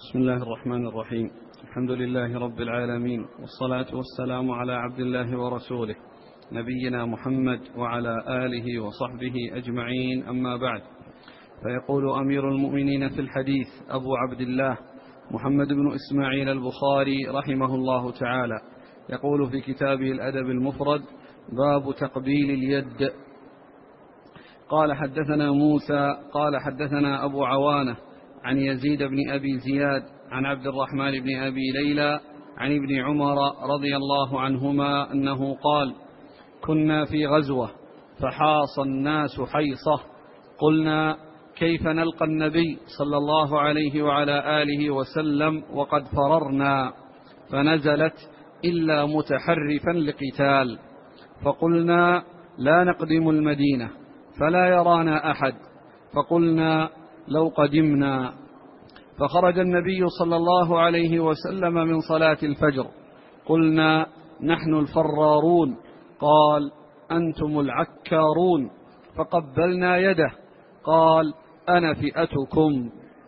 بسم الله الرحمن الرحيم. الحمد لله رب العالمين، والصلاة والسلام على عبد الله ورسوله نبينا محمد وعلى آله وصحبه أجمعين، أما بعد. فيقول أمير المؤمنين في الحديث أبو عبد الله محمد بن إسماعيل البخاري رحمه الله تعالى، يقول في كتابه الأدب المفرد: باب تقبيل اليد. قال حدثنا موسى قال حدثنا أبو عوانة عن يزيد بن أبي زياد عن عبد الرحمن بن أبي ليلى عن ابن عمر رضي الله عنهما أنه قال: كنا في غزوة فحاص الناس حيصة، قلنا: كيف نلقى النبي صلى الله عليه وعلى آله وسلم وقد فررنا؟ فنزلت: إلا متحرفا لقتال. فقلنا: لا نقدم المدينة فلا يرانا أحد. فقلنا: لو قدمنا. فخرج النبي صلى الله عليه وسلم من صلاة الفجر، قلنا: نحن الفرارون. قال: أنتم العكارون. فقبلنا يده. قال: أنا فئتكم.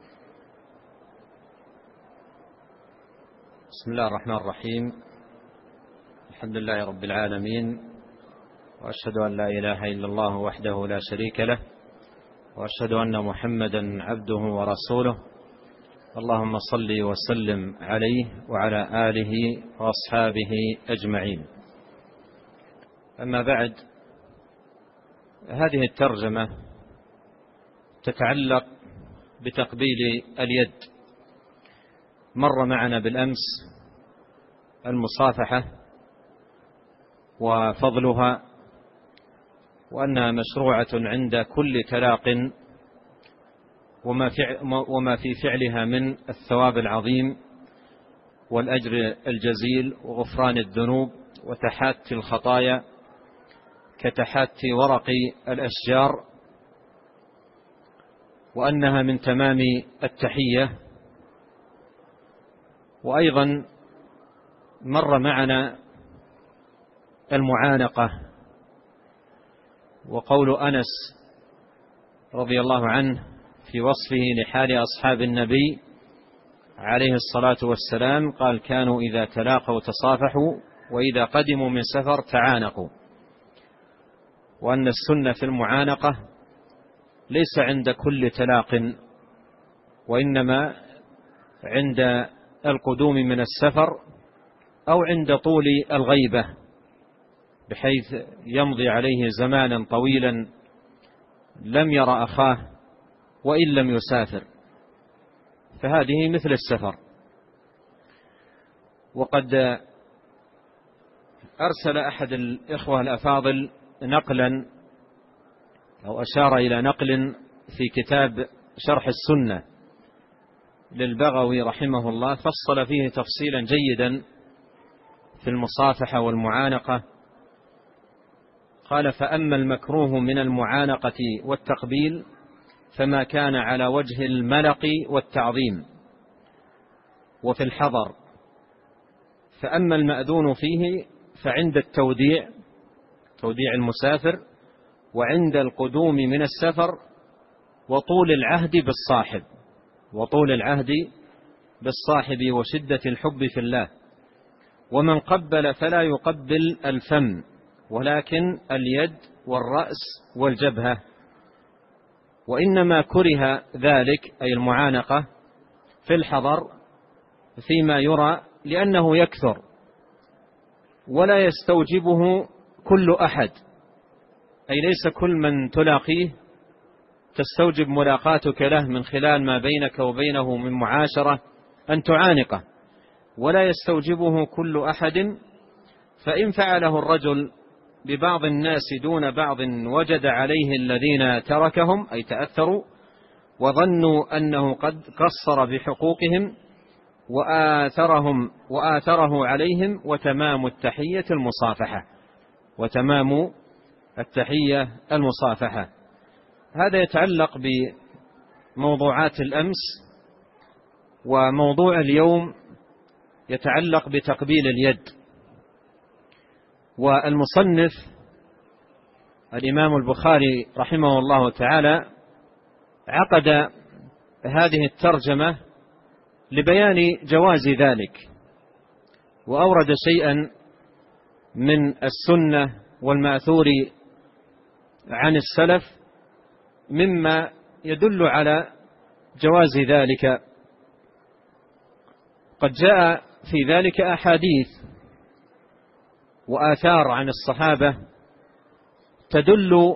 بسم الله الرحمن الرحيم. الحمد لله رب العالمين، وأشهد أن لا إله إلا الله وحده لا شريك له، وأشهد أن محمدا عبده ورسوله. اللهم صل وسلم عليه وعلى آله وأصحابه أجمعين. أما بعد، هذه الترجمة تتعلق بتقبيل اليد. مر معنا بالأمس المصافحة وفضلها، وأنها مشروعة عند كل تلاق، وما في فعلها من الثواب العظيم والأجر الجزيل وغفران الذنوب وتحاتي الخطايا كتحاتي ورق الأشجار، وأنها من تمام التحية. وأيضا مر معنا المعانقة، وقول أنس رضي الله عنه في وصفه لحال أصحاب النبي عليه الصلاة والسلام قال: كانوا إذا تلاقوا تصافحوا، وإذا قدموا من سفر تعانقوا. وأن السنة في المعانقة ليس عند كل تلاق، وإنما عند القدوم من السفر أو عند طول الغيبة، بحيث يمضي عليه زمانا طويلا لم يرى أخاه وإن لم يسافر، فهذه مثل السفر. وقد أرسل أحد الإخوة الأفاضل نقلا، أو أشار إلى نقل في كتاب شرح السنة للبغوي رحمه الله، فصل فيه تفصيلا جيدا في المصافحة والمعانقة. قال: فأما المكروه من المعانقة والتقبيل فما كان على وجه الملق والتعظيم وفي الحضر، فأما المأذون فيه فعند التوديع، توديع المسافر، وعند القدوم من السفر، وطول العهد بالصاحب وشدة الحب في الله. ومن قبل فلا يقبل الفم، ولكن اليد والرأس والجبهة. وإنما كره ذلك، أي المعانقة، في الحضر فيما يرى، لأنه يكثر ولا يستوجبه كل أحد، أي ليس كل من تلاقيه تستوجب ملاقاتك له من خلال ما بينك وبينه من معاشرة أن تعانقه، ولا يستوجبه كل أحد. فإن فعله الرجل ببعض الناس دون بعض وجد عليه الذين تركهم، أي تأثروا وظنوا أنه قد قصر بحقوقهم وآثره عليهم. وتمام التحية المصافحة. هذا يتعلق بموضوعات الأمس، وموضوع اليوم يتعلق بتقبيل اليد. والمصنف الإمام البخاري رحمه الله تعالى عقد هذه الترجمة لبيان جواز ذلك، وأورد شيئا من السنة والمأثور عن السلف مما يدل على جواز ذلك. قد جاء في ذلك أحاديث وآثار عن الصحابة تدل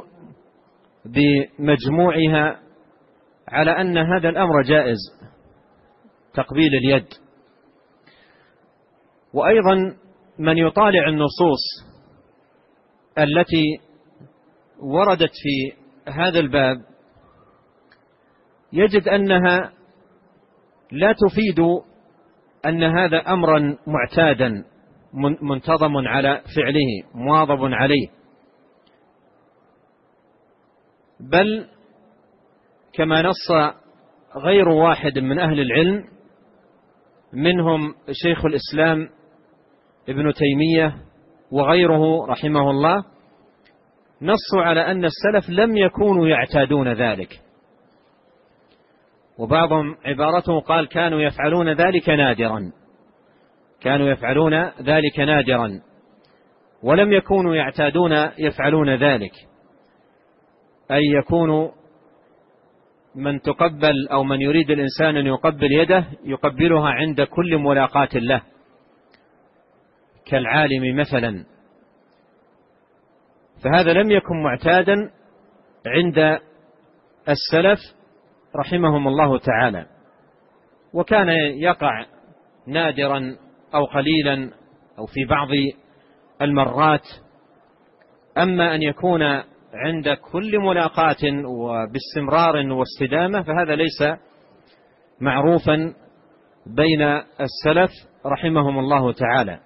بمجموعها على أن هذا الأمر جائز، تقبيل اليد. وأيضا من يطالع النصوص التي وردت في هذا الباب يجد أنها لا تفيد أن هذا أمرا معتادا منتظم على فعله مواظب عليه، بل كما نص غير واحد من أهل العلم منهم شيخ الإسلام ابن تيمية وغيره رحمه الله، نصوا على أن السلف لم يكونوا يعتادون ذلك، وبعضهم عبارته قال كانوا يفعلون ذلك نادرا، كانوا يفعلون ذلك نادرا ولم يكونوا يعتادون يفعلون ذلك، أي يكون من تقبل أو من يريد الإنسان أن يقبل يده يقبلها عند كل ملاقاة له كالعالم مثلا، فهذا لم يكن معتادا عند السلف رحمهم الله تعالى، وكان يقع نادرا أو قليلا أو في بعض المرات. أما أن يكون عند كل ملاقاة وباستمرار واستدامة فهذا ليس معروفا بين السلف رحمهم الله تعالى.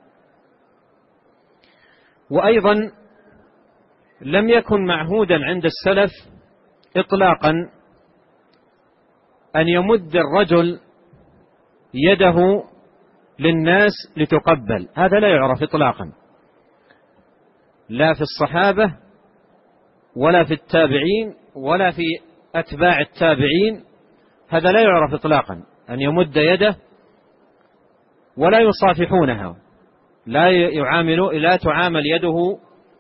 وأيضا لم يكن معهودا عند السلف إطلاقا أن يمد الرجل يده للناس لتقبل، هذا لا يعرف إطلاقا، لا في الصحابة ولا في التابعين ولا في أتباع التابعين، هذا لا يعرف إطلاقا أن يمد يده، ولا يصافحونها، لا تعامل يده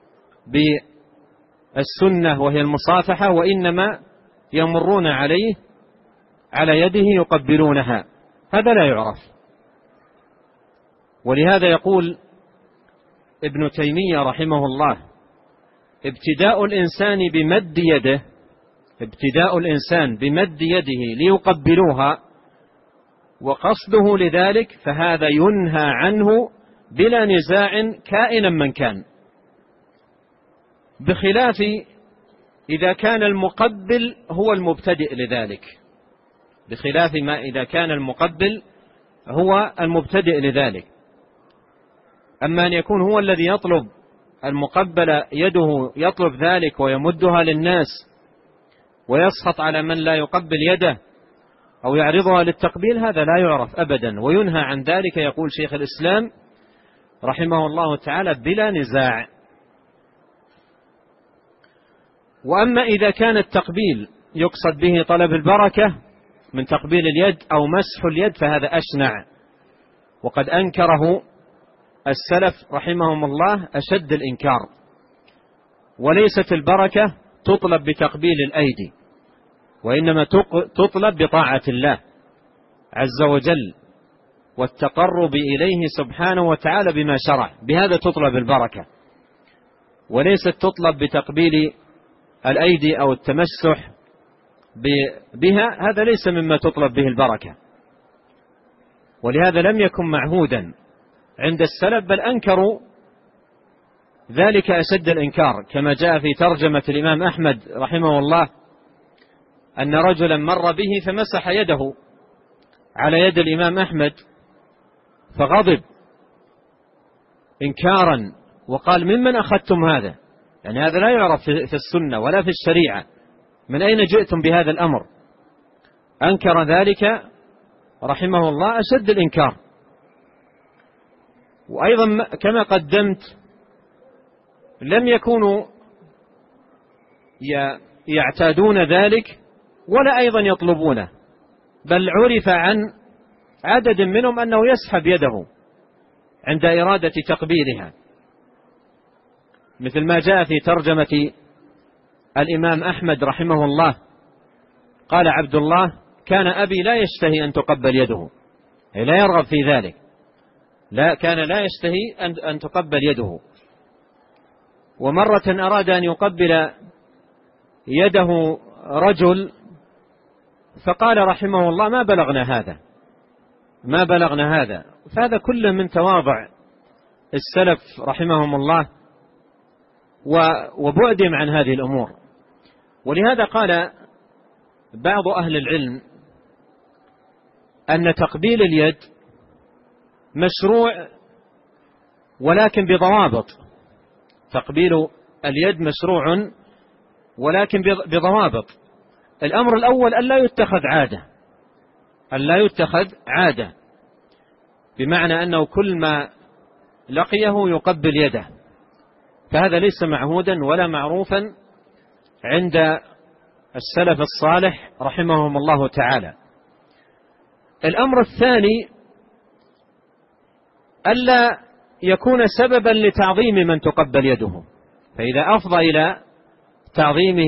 بالسنة وهي المصافحة، وإنما يمرون عليه على يده يقبلونها، هذا لا يعرف. ولهذا يقول ابن تيمية رحمه الله ابتداء الإنسان بمد يده ليقبلوها وقصده لذلك فهذا ينهى عنه بلا نزاع كائنا من كان، بخلاف إذا كان المقبل هو المبتدئ لذلك، بخلاف ما إذا كان المقبل هو المبتدئ لذلك. أما أن يكون هو الذي يطلب المقبل يده يطلب ذلك ويمدها للناس ويسخط على من لا يقبل يده أو يعرضها للتقبيل، هذا لا يعرف أبدا، وينهى عن ذلك يقول شيخ الإسلام رحمه الله تعالى بلا نزاع. وأما إذا كان التقبيل يقصد به طلب البركة من تقبيل اليد أو مسح اليد فهذا أشنع، وقد أنكره السلف رحمهم الله أشد الإنكار. وليست البركة تطلب بتقبيل الأيدي، وإنما تطلب بطاعة الله عز وجل والتقرب إليه سبحانه وتعالى بما شرع، بهذا تطلب البركة، وليست تطلب بتقبيل الأيدي أو التمسح بها، هذا ليس مما تطلب به البركة. ولهذا لم يكن معهودا عند السلف، بل أنكروا ذلك أشد الإنكار، كما جاء في ترجمة الإمام أحمد رحمه الله أن رجلا مر به فمسح يده على يد الإمام أحمد فغضب إنكارا وقال ممن أخذتم هذا؟ يعني هذا لا يعرف في السنة ولا في الشريعة، من أين جئتم بهذا الأمر؟ أنكر ذلك رحمه الله أشد الإنكار. وأيضا كما قدمت لم يكونوا يعتادون ذلك ولا أيضا يطلبونه، بل عرف عن عدد منهم أنه يسحب يده عند إرادة تقبيلها، مثل ما جاء في ترجمة الإمام أحمد رحمه الله، قال عبد الله: كان أبي لا يشتهي أن تقبل يده، أي لا يرغب في ذلك، كان لا يشتهي أن تقبل يده. ومرة أراد أن يقبل يده رجل فقال رحمه الله: ما بلغنا هذا. فهذا كله من تواضع السلف رحمهم الله وبعدهم عن هذه الأمور. ولهذا قال بعض أهل العلم أن تقبيل اليد مشروع ولكن بضوابط. تقبيل اليد مشروع ولكن بضوابط. الأمر الأول ألا يتخذ عادة، بمعنى أنه كل ما لقيه يقبل يده، فهذا ليس معهودا ولا معروفا عند السلف الصالح رحمهم الله تعالى. الأمر الثاني ألا يكون سببا لتعظيم من تقبل يده، فإذا أفضى إلى تعظيمه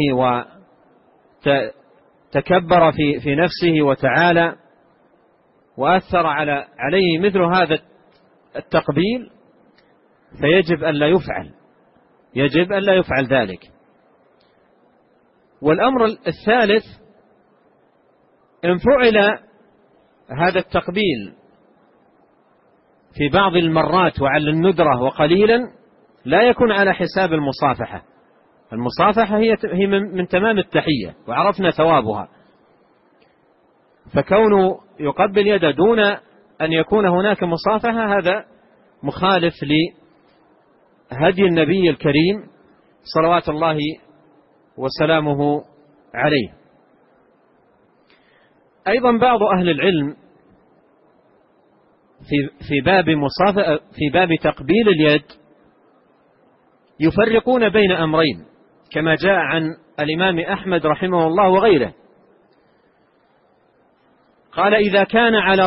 وتكبر في نفسه وتعالى وأثر عليه مثل هذا التقبيل فيجب ألا يفعل ذلك. والأمر الثالث: إن فعل هذا التقبيل في بعض المرات وعلى الندرة وقليلا لا يكون على حساب المصافحة. المصافحة هي من تمام التحية وعرفنا ثوابها، فكونه يقبل يده دون أن يكون هناك مصافحة هذا مخالف لهدي النبي الكريم صلوات الله وسلامه عليه. أيضا بعض أهل العلم في باب تقبيل اليد يفرقون بين أمرين، كما جاء عن الإمام أحمد رحمه الله وغيره. قال: إذا كان على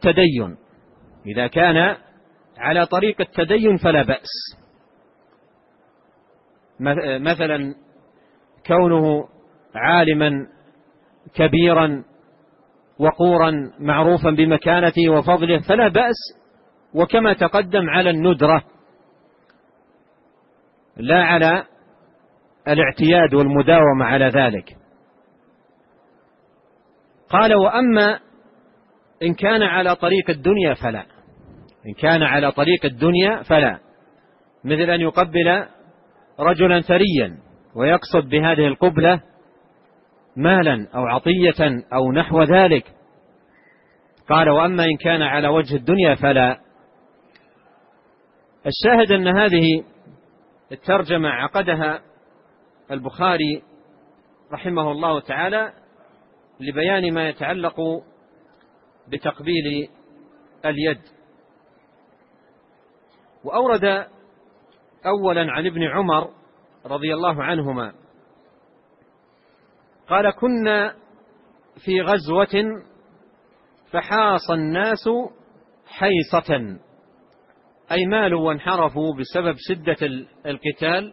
طريق التدين فلا بأس. مثلا كونه عالما كبيرا وقورا معروفا بمكانته وفضله فلا بأس، وكما تقدم على الندرة لا على الاعتياد والمداومة على ذلك. قال: وأما إن كان على طريق الدنيا فلا، مثل أن يقبل رجلا ثريا ويقصد بهذه القبلة مالا أو عطية أو نحو ذلك. قال: وأما إن كان على وجه الدنيا فلا. الشاهد أن هذه الترجمة عقدها البخاري رحمه الله تعالى لبيان ما يتعلق بتقبيل اليد. وأورد أولا عن ابن عمر رضي الله عنهما قال: كنا في غزوة فحاص الناس حيصة، أي مالوا وانحرفوا بسبب شدة القتال.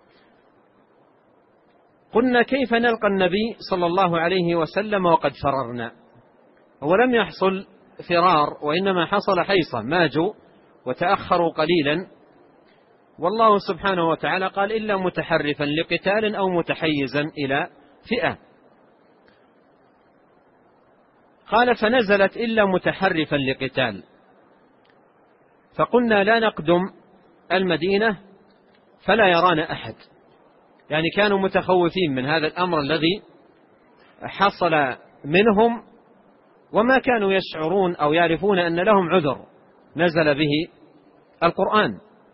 قلنا: كيف نلقى النبي صلى الله عليه وسلم وقد فررنا؟ ولم يحصل فرار، وإنما حصل حيصة، ماجوا وتأخروا قليلا. والله سبحانه وتعالى قال: إلا متحرفا لقتال أو متحيزا إلى فئة. قال: فنزلت إلا متحرفا لقتال. فقلنا: لا نقدم المدينة فلا يرانا أحد. يعني كانوا متخوفين من هذا الأمر الذي حصل منهم، وما كانوا يشعرون أو يعرفون أن لهم عذر نزل به القرآن.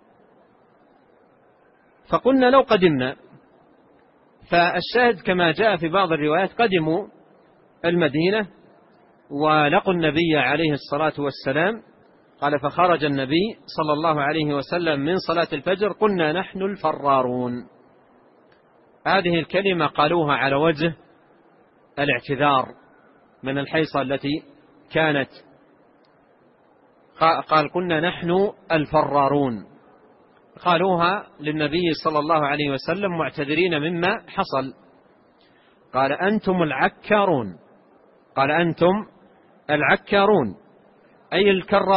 فقلنا: لو قدمنا. فالشاهد كما جاء في بعض الروايات قدموا المدينة ولقوا النبي عليه الصلاة والسلام. قال: فخرج النبي صلى الله عليه وسلم من صلاة الفجر قلنا: نحن الفرارون. هذه الكلمة قالوها على وجه الاعتذار من الحيصة التي كانت قال كنا نحن الفرارون، قالوها للنبي صلى الله عليه وسلم معتذرين مما حصل. قال أنتم العكارون، قال أنتم العكارون، أي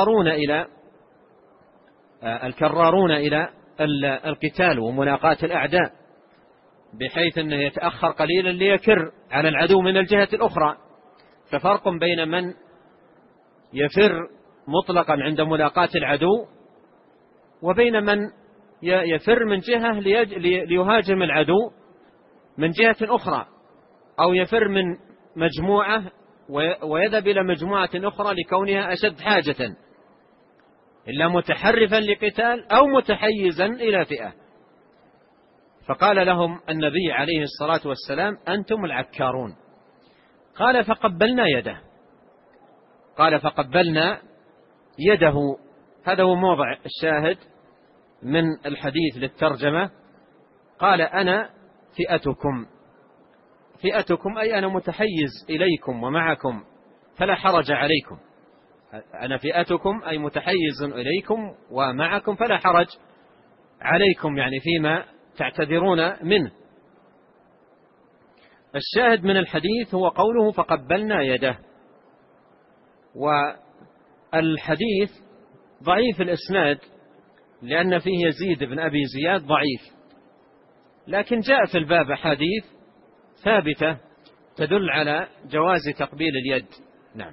الكرارون إلى القتال وملاقاة الأعداء، بحيث أنه يتأخر قليلا ليكر على العدو من الجهة الأخرى. ففرق بين من يفر مطلقا عند ملاقاة العدو وبين من يفر من جهة ليهاجم العدو من جهة أخرى، أو يفر من مجموعة ويذهب إلى مجموعة أخرى لكونها أشد حاجة، إلا متحرفا لقتال أو متحيزا إلى فئة. فقال لهم النبي عليه الصلاة والسلام أنتم العكارون. قال فقبلنا يده، قال فقبلنا يده. هذا هو موضع الشاهد من الحديث للترجمة. قال أنا فئتكم أي أنا متحيز إليكم ومعكم فلا حرج عليكم. أنا فئتكم أي متحيز إليكم ومعكم فلا حرج عليكم، يعني فيما تعتذرون منه. الشاهد من الحديث هو قوله فقبلنا يده. والحديث ضعيف الإسناد لأن فيه يزيد بن أبي زياد ضعيف، لكن جاء في الباب أحاديث ثابتة تدل على جواز تقبيل اليد. نعم.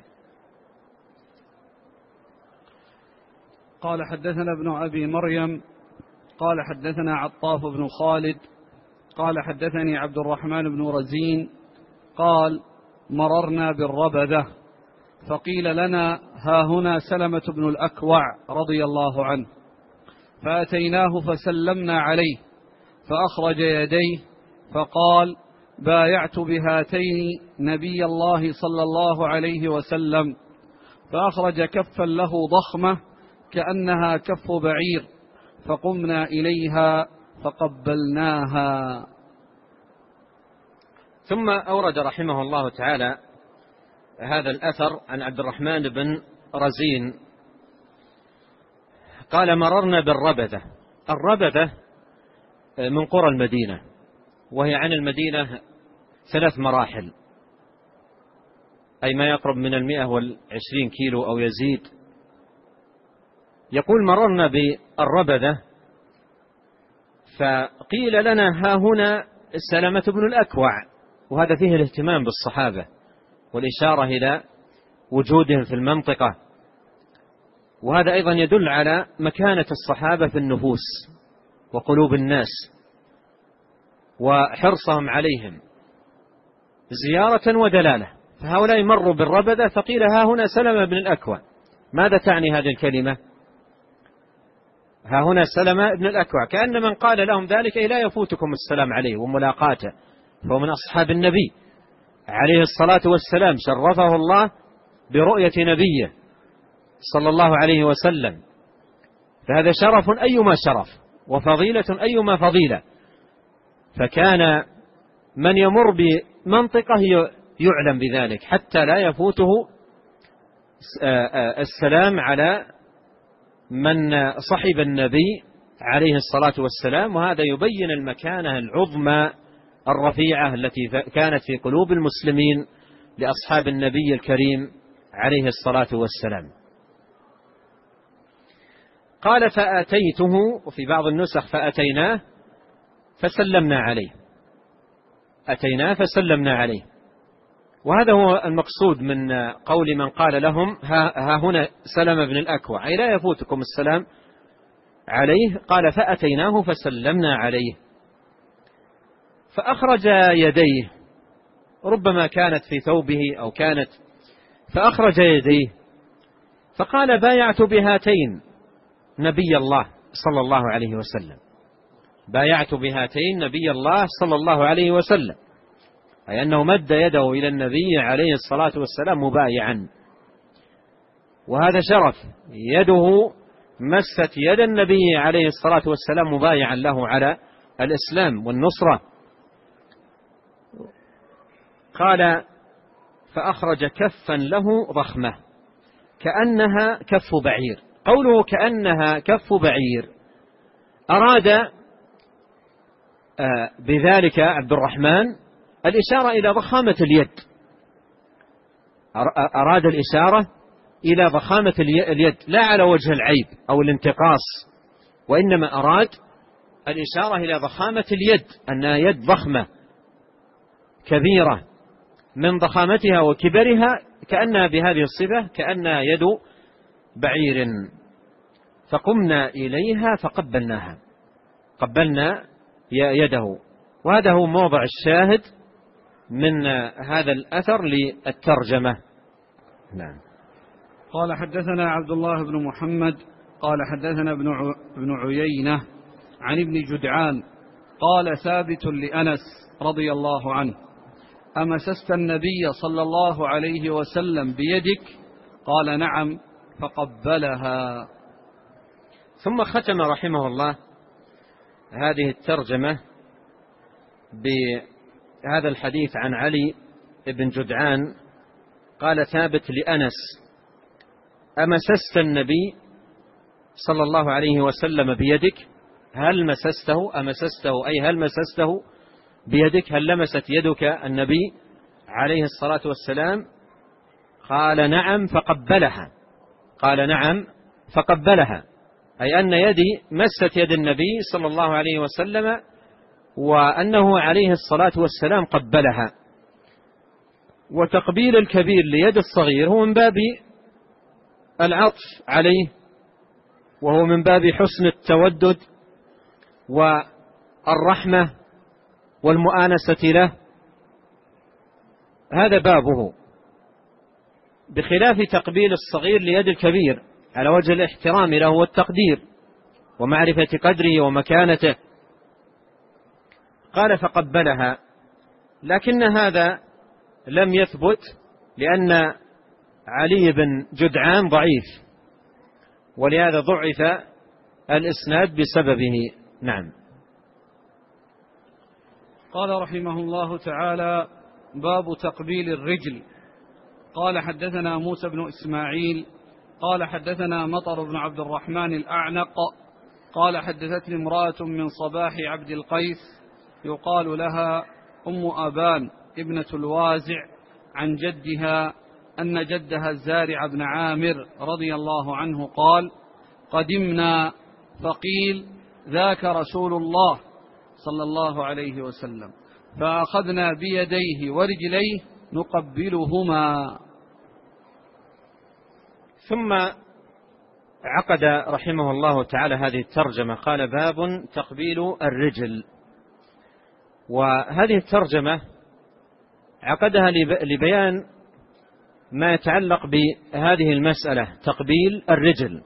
قال حدثنا ابن أبي مريم قال حدثنا عطاف بن خالد قال حدثني عبد الرحمن بن رزين قال مررنا بالربذة فقيل لنا ها هنا سلمة بن الأكوع رضي الله عنه، فأتيناه فسلمنا عليه فأخرج يديه فقال بايعت بهاتين نبي الله صلى الله عليه وسلم، فأخرج كفا له ضخمة كأنها كف بعير فقمنا إليها فقبلناها. ثم أورد رحمه الله تعالى هذا الأثر عن عبد الرحمن بن رزين قال مررنا بالربذة. الربذة من قرى المدينة، وهي عن المدينة 3 مراحل، أي ما يقرب من 120 كيلو أو يزيد. يقول مررنا بالربذة فقيل لنا ها هنا سلمة بن الأكوع، وهذا فيه الاهتمام بالصحابة والإشارة إلى وجودهم في المنطقة، وهذا أيضا يدل على مكانة الصحابة في النفوس وقلوب الناس وحرصهم عليهم زيارة ودلالة. فهؤلاء مروا بالربذة فقيل ها هنا سلمة بن الأكوع. ماذا تعني هذه الكلمة؟ ها هنا سلمة بن الأكوع، كأن من قال لهم ذلك لا يفوتكم السلام عليه وملاقاته، فهو من أصحاب النبي عليه الصلاة والسلام، شرفه الله برؤية نبيه صلى الله عليه وسلم، فهذا شرف أيما شرف وفضيلة أيما فضيلة. فكان من يمر بمنطقة يعلم بذلك حتى لا يفوته السلام على من صحب النبي عليه الصلاة والسلام. وهذا يبين المكانة العظمى الرفيعة التي كانت في قلوب المسلمين لأصحاب النبي الكريم عليه الصلاة والسلام. قال فآتيته، وفي بعض النسخ فأتيناه فسلمنا عليه، أتيناه فسلمنا عليه. وهذا هو المقصود من قول من قال لهم ها هنا سلمة بن الأكوع، أي لا يفوتكم السلام عليه. قال فأتيناه فسلمنا عليه، فأخرج يديه، ربما كانت في ثوبه أو كانت، فأخرج يديه فقال بايعت بهاتين نبي الله صلى الله عليه وسلم، بايعت بهاتين نبي الله صلى الله عليه وسلم، أي أنه مد يده إلى النبي عليه الصلاة والسلام مبايعا. وهذا شرف، يده مست يد النبي عليه الصلاة والسلام مبايعا له على الإسلام والنصرة. قال فأخرج كفا له ضخمة، كأنها كف بعير. قوله كأنها كف بعير أراد بذلك عبد الرحمن الإشارة إلى ضخامة اليد، أراد الإشارة إلى ضخامة اليد لا على وجه العيب أو الانتقاص، وإنما أراد الإشارة إلى ضخامة اليد، أنها يد ضخمة كبيرة من ضخامتها وكبرها، كأنها بهذه الصفة كأنها يد بعير. فقمنا إليها فقبلناها، قبلنا يده. وهذا هو موضع الشاهد من هذا الأثر للترجمة. نعم. قال حدثنا عبد الله بن محمد قال حدثنا ابن عيينة عن ابن جدعان قال ثابت لأنس رضي الله عنه: أمسست النبي صلى الله عليه وسلم بيدك؟ قال: نعم، فقبلها. ثم ختم رحمه الله هذه الترجمة بهذا الحديث عن علي بن جدعان قال ثابت لأنس: أمسست النبي صلى الله عليه وسلم بيدك؟ هل مسسته؟ أمسسته أي هل مسسته بيدك؟ هل لمست يدك النبي عليه الصلاة والسلام؟ قال: نعم، فقبلها. قال: نعم، فقبلها، أي أن يدي مست يد النبي صلى الله عليه وسلم، وأنه عليه الصلاة والسلام قبلها. وتقبيل الكبير ليد الصغير هو من باب العطف عليه، وهو من باب حسن التودد والرحمة والمؤانسة له، هذا بابه، بخلاف تقبيل الصغير ليد الكبير على وجه الاحترام له والتقدير ومعرفة قدره ومكانته. قال: فقبلها، لكن هذا لم يثبت لأن علي بن جدعان ضعيف، ولهذا ضعف الإسناد بسببه. نعم. قال رحمه الله تعالى: باب تقبيل الرجل. قال حدثنا موسى بن إسماعيل قال حدثنا مطر بن عبد الرحمن الأعنق قال حدثتني امرأة من صباح عبد القيس يقال لها أم أبان ابنة الوازع عن جدها أن جدها الزارع بن عامر رضي الله عنه قال: قدمنا فقيل: ذاك رسول الله صلى الله عليه وسلم، فأخذنا بيديه ورجليه نقبلهما. ثم عقد رحمه الله تعالى هذه الترجمة، قال: باب تقبيل الرجل. وهذه الترجمة عقدها لبيان ما يتعلق بهذه المسألة، تقبيل الرجل.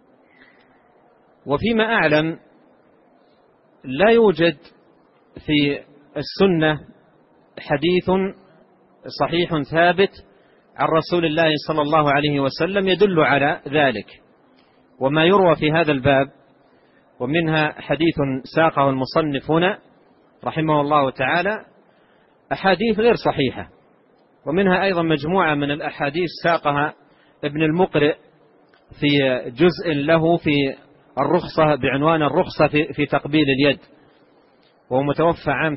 وفيما أعلم لا يوجد في السنة حديث صحيح ثابت عن رسول الله صلى الله عليه وسلم يدل على ذلك. وما يروى في هذا الباب ومنها حديث ساقه المصنف هنا رحمه الله تعالى أحاديث غير صحيحة، ومنها أيضا مجموعة من الأحاديث ساقها ابن المقرئ في جزء له في الرخصة بعنوان الرخصة في تقبيل اليد، وهو متوفى عام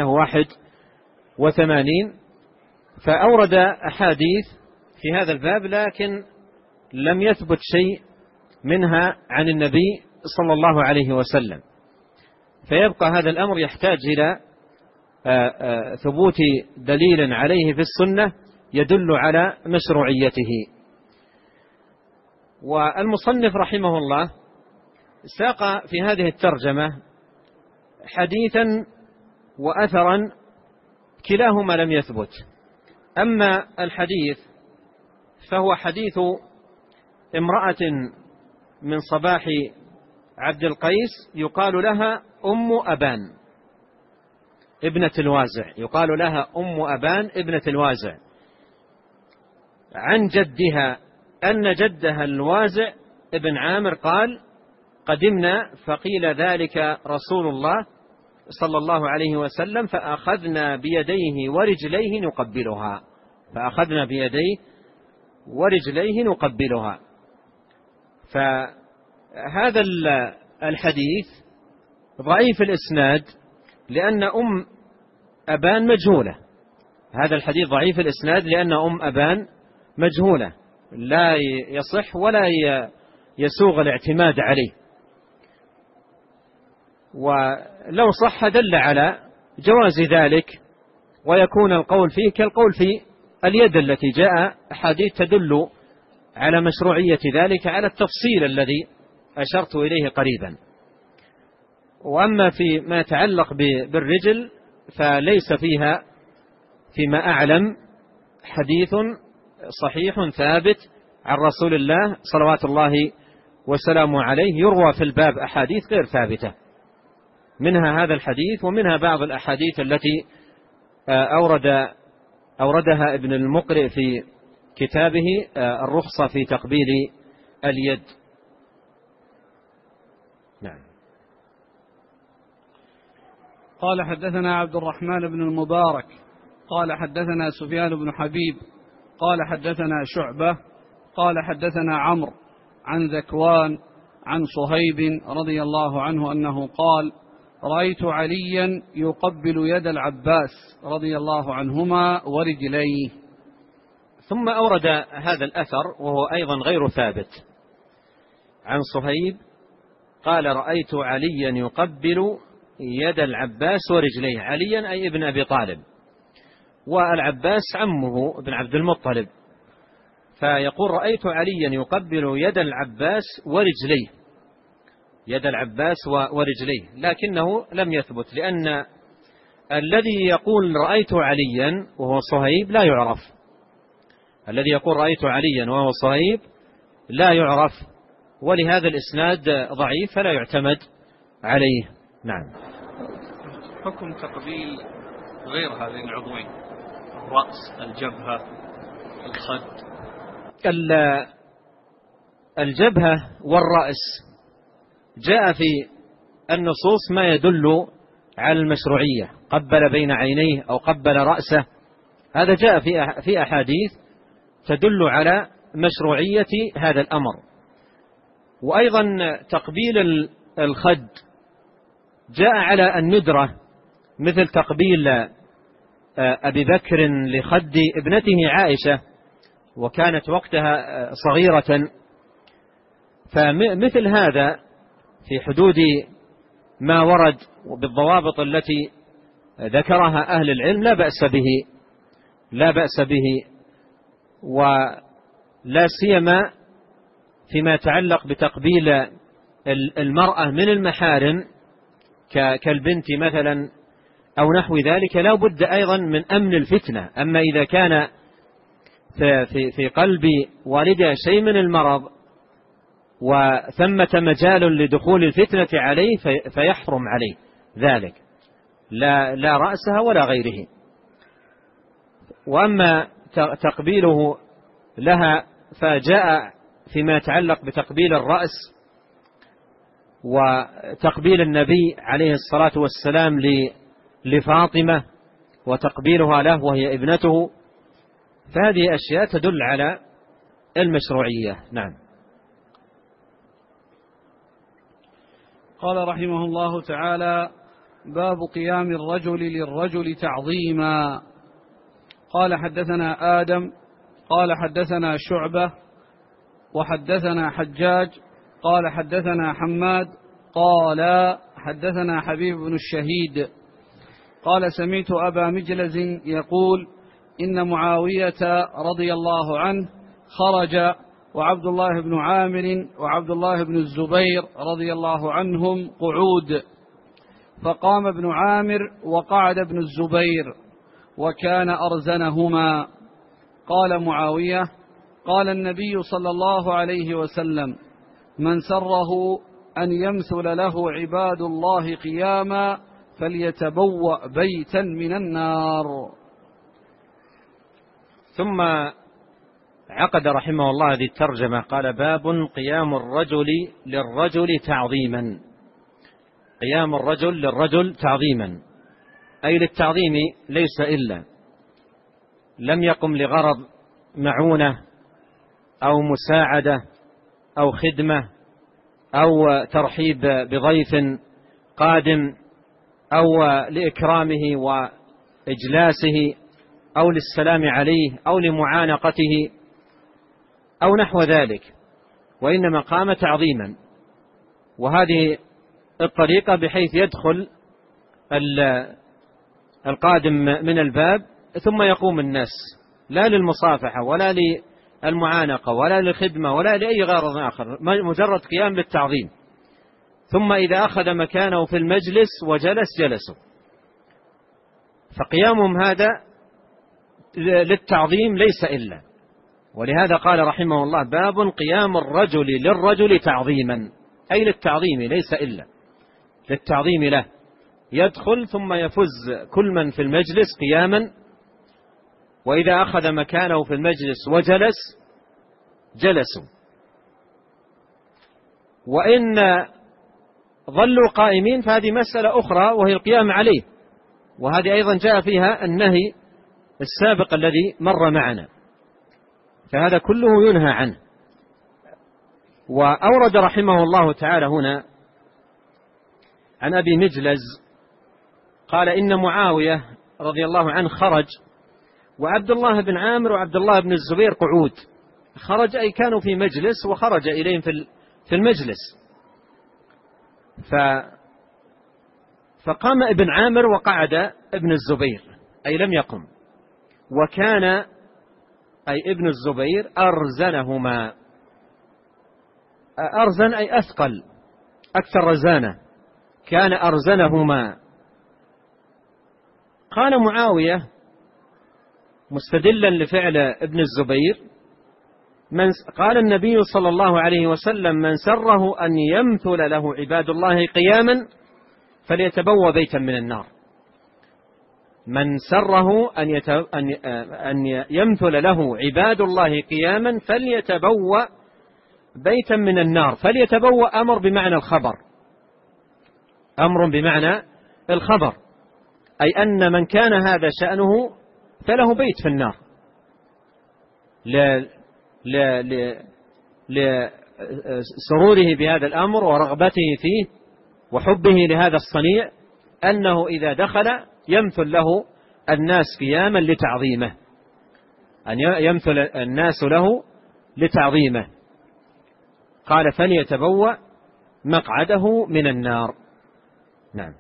381. فأورد أحاديث في هذا الباب، لكن لم يثبت شيء منها عن النبي صلى الله عليه وسلم، فيبقى هذا الأمر يحتاج إلى ثبوت دليل عليه في السنة يدل على مشروعيته. والمصنف رحمه الله ساق في هذه الترجمة حديثا وأثرا كلاهما لم يثبت. أما الحديث فهو حديث امرأة من صباح عبد القيس يقال لها أم أبان ابنة الوازع، يقال لها أم أبان ابنة الوازع، عن جدها أن جدها الوازع ابن عامر قال: قدمنا فقيل ذلك رسول الله صلى الله عليه وسلم، فأخذنا بيديه ورجليه نقبلها. فأخذنا بيديه ورجليه نقبلها. فهذا الحديث ضعيف الإسناد لأن أم أبان مجهولة. هذا الحديث ضعيف الإسناد لأن أم أبان مجهولة، لا يصح ولا يسوغ الاعتماد عليه، ولو صح دل على جواز ذلك، ويكون القول فيه كالقول في اليد التي جاء أحاديث تدل على مشروعية ذلك على التفصيل الذي أشرت إليه قريبا. وأما فيما يتعلق بالرجل فليس فيها فيما أعلم حديث صحيح ثابت عن رسول الله صلوات الله وسلامه عليه. يروى في الباب أحاديث غير ثابتة، منها هذا الحديث ومنها بعض الأحاديث التي أوردها ابن المقرئ في كتابه الرخصة في تقبيل اليد. نعم. قال حدثنا عبد الرحمن بن المبارك قال حدثنا سفيان بن حبيب قال حدثنا شعبة قال حدثنا عمرو عن ذكوان عن صهيب رضي الله عنه أنه قال: رأيت عليا يقبل يد العباس رضي الله عنهما ورجليه. ثم أورد هذا الأثر وهو أيضا غير ثابت عن صهيب قال: رأيت عليا يقبل يد العباس ورجليه. عليا أي ابن أبي طالب، والعباس عمه ابن عبد المطلب، فيقول: رأيت عليا يقبل يد العباس ورجليه، يد العباس ورجليه، لكنه لم يثبت، لأن الذي يقول رأيت عليا وهو صهيب لا يعرف، الذي يقول رأيت عليا وهو صهيب لا يعرف، ولهذا الإسناد ضعيف فلا يعتمد عليه. نعم. حكم تقبيل غير هذين العضوين، الرأس، الجبهة، الخد. الجبهة والرأس جاء في النصوص ما يدل على المشروعية، قبل بين عينيه أو قبل رأسه، هذا جاء في أحاديث تدل على مشروعية هذا الأمر. وأيضا تقبيل الخد جاء على الندرة، مثل تقبيل أبي بكر لخد ابنته عائشة وكانت وقتها صغيرة. فمثل هذا في حدود ما ورد وبالضوابط التي ذكرها أهل العلم لا بأس به، ولا سيما فيما يتعلق بتقبيل المرأة من المحارم كالبنت مثلا أو نحو ذلك، لا بد أيضا من أمن الفتنة. أما إذا كان في قلب والدها شيء من المرض وثمة مجال لدخول الفتنة عليه فيحرم عليه ذلك، لا رأسها ولا غيره. وأما تقبيله لها فجاء فيما يتعلق بتقبيل الرأس وتقبيل النبي عليه الصلاة والسلام لفاطمة وتقبيلها له وهي ابنته، فهذه أشياء تدل على المشروعية. نعم. قال رحمه الله تعالى: باب قيام الرجل للرجل تعظيما. قال حدثنا آدم قال حدثنا شعبة وحدثنا حجاج قال حدثنا حماد قال حدثنا حبيب بن الشهيد قال: سمعت أبا مجلز يقول: إن معاوية رضي الله عنه خرج وعبد الله بن عامر وعبد الله بن الزبير رضي الله عنهم قعود، فقام ابن عامر وقعد ابن الزبير وكان أرزنهما. قال معاوية: قال النبي صلى الله عليه وسلم: من سره أن يمثل له عباد الله قياما فليتبوأ بيتا من النار. ثم عقد رحمه الله هذه الترجمة، قال: باب قيام الرجل للرجل تعظيما. قيام الرجل للرجل تعظيما أي للتعظيم، ليس إلا لم يقم لغرض معونة أو مساعدة أو خدمة أو ترحيب بضيف قادم أو لإكرامه وإجلاسه أو للسلام عليه أو لمعانقته أو نحو ذلك، وإنما قام تعظيما. وهذه الطريقة بحيث يدخل القادم من الباب ثم يقوم الناس، لا للمصافحة ولا للمعانقة ولا للخدمة ولا لأي غرض آخر، مجرد قيام للتعظيم. ثم إذا أخذ مكانه في المجلس وجلس جلسوا. فقيامهم هذا للتعظيم ليس إلا، ولهذا قال رحمه الله: باب قيام الرجل للرجل تعظيما، أي للتعظيم ليس إلا، للتعظيم له. يدخل ثم يفز كل من في المجلس قياما، وإذا أخذ مكانه في المجلس وجلس جلسوا. وإن ظلوا قائمين فهذه مسألة أخرى وهي القيام عليه، وهذه أيضا جاء فيها النهي السابق الذي مر معنا، فهذا كله ينهى عنه. وأورد رحمه الله تعالى هنا عن أبي مجلز قال: إن معاوية رضي الله عنه خرج وعبد الله بن عامر وعبد الله بن الزبير قعود. خرج أي كانوا في مجلس وخرج إليهم في المجلس. فقام ابن عامر وقعد ابن الزبير، أي لم يقم. وكان أي ابن الزبير أرزنهما، أرزن أي أثقل، أكثر رزانة، كان أرزنهما. قال معاوية مستدلا لفعل ابن الزبير: قال النبي صلى الله عليه وسلم: من سره أن يمثل له عباد الله قياما فليتبوأ بيتا من النار. من سره أن يمثل له عباد الله قياما فليتبوأ بيتا من النار. فليتبوأ أمر بمعنى الخبر، أمر بمعنى الخبر، أي أن من كان هذا شأنه فله بيت في النار لسروره بهذا الأمر ورغبته فيه وحبه لهذا الصنيع، أنه إذا دخل يمثل له الناس قياما لتعظيمه، أن يمثل الناس له لتعظيمه. قال: فليتبوأ مقعده من النار. نعم.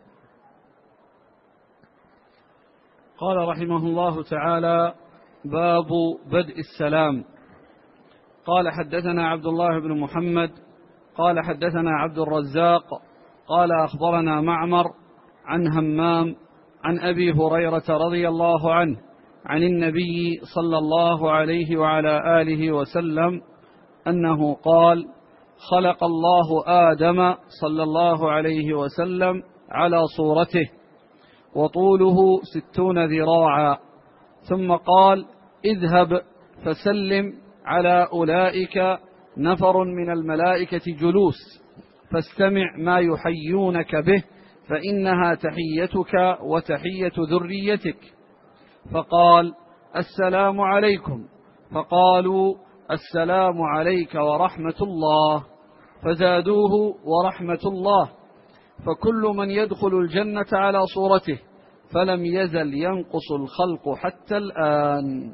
قال رحمه الله تعالى: باب بدء السلام. قال: حدثنا عبد الله بن محمد قال حدثنا عبد الرزاق قال أخبرنا معمر عن همام عن أبي هريرة رضي الله عنه عن النبي صلى الله عليه وعلى آله وسلم أنه قال: خلق الله آدم صلى الله عليه وسلم على صورته وطوله 60 ذراعا، ثم قال: اذهب فسلم على أولئك نفر من الملائكة جلوس، فاستمع ما يحيونك به، فإنها تحيتك وتحية ذريتك. فقال: السلام عليكم. فقالوا: السلام عليك ورحمة الله. فزادوه: ورحمة الله. فكل من يدخل الجنة على صورته، فلم يزل ينقص الخلق حتى الآن.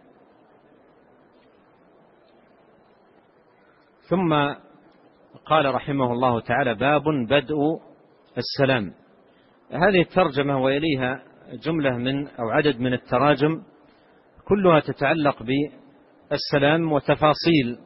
ثم قال رحمه الله تعالى: باب بدء السلام. هذه الترجمة ويليها جملة من أو عدد من التراجم كلها تتعلق بالسلام وتفاصيل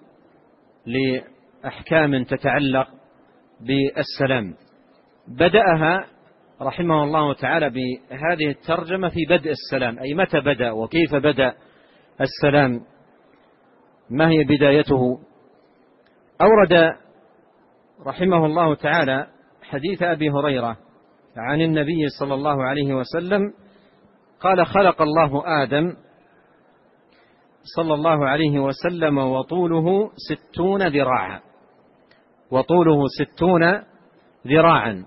لأحكام تتعلق بالسلام. بدأها رحمه الله تعالى بهذه الترجمة في بدء السلام، أي متى بدأ وكيف بدأ السلام، ما هي بدايته. أورد رحمه الله تعالى حديث أبي هريرة عن النبي صلى الله عليه وسلم قال: خلق الله آدم صلى الله عليه وسلم وطوله 60 ذراعا، وطوله 60 ذراعا.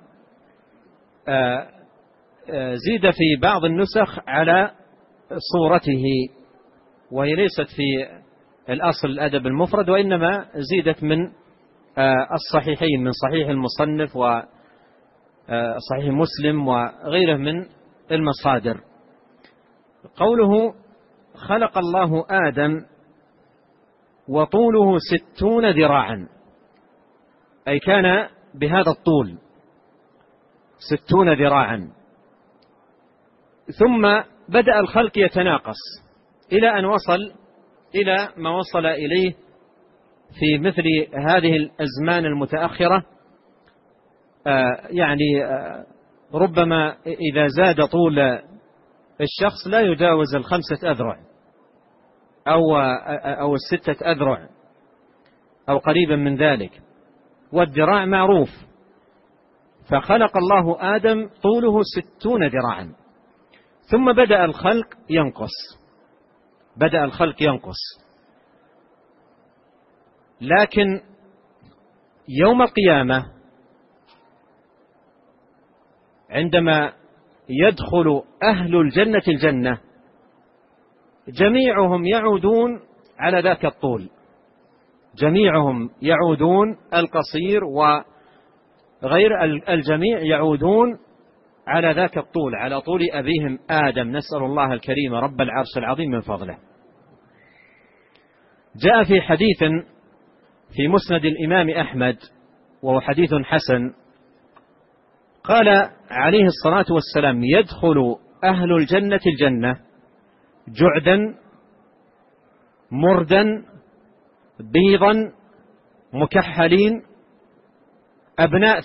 زيد في بعض النسخ على صورته، وهي ليست في الأصل الأدب المفرد، وإنما زيدت من الصحيحين، من صحيح المصنف وصحيح مسلم وغيره من المصادر. قوله خلق الله آدم وطوله 60 ذراعا، أي كان بهذا الطول 60 ذراعا، ثم بدأ الخلق يتناقص إلى أن وصل إلى ما وصل إليه في مثل هذه الأزمان المتأخرة. يعني ربما إذا زاد طول الشخص لا يجاوز 5 أذرع أو 6 أذرع أو قريبا من ذلك، والذراع معروف. فخلق الله آدم طوله 60 ذراعا، ثم بدأ الخلق ينقص. لكن يوم القيامة عندما يدخل أهل الجنة الجنة جميعهم يعودون على ذاك الطول، جميعهم يعودون، القصير وغير الجميع يعودون على ذاك الطول، على طول أبيهم آدم، نسأل الله الكريم رب العرش العظيم من فضله. جاء في حديث في مسند الإمام أحمد وهو حديث حسن، قال عليه الصلاة والسلام: يدخل أهل الجنة الجنة جعدا مردا بيضا مكحلين أبناء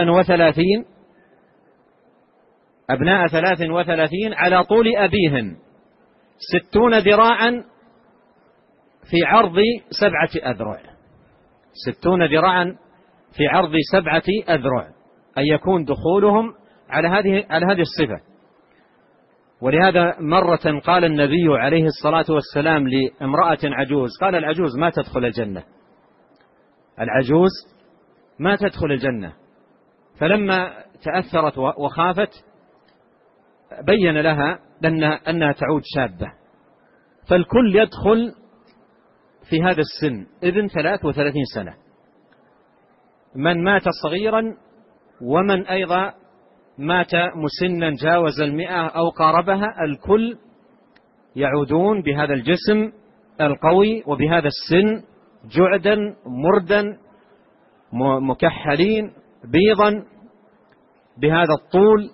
33 على طول أبيهم 60 ذراعا في عرض 7 أذرع، 60 ذراعا في عرض 7 أذرع، أن يكون دخولهم على هذه الصفة. ولهذا مرة قال النبي عليه الصلاة والسلام لامرأة عجوز، قال: العجوز ما تدخل الجنة، العجوز ما تدخل الجنة. فلما تأثرت وخافت بين لها أنها تعود شابة. فالكل يدخل في هذا السن، ابن 33 سنة، من مات صغيرا ومن أيضا مات مسنا جاوز 100 أو قاربها، الكل يعودون بهذا الجسم القوي وبهذا السن جعدا مردا مكحلين بيضا بهذا الطول،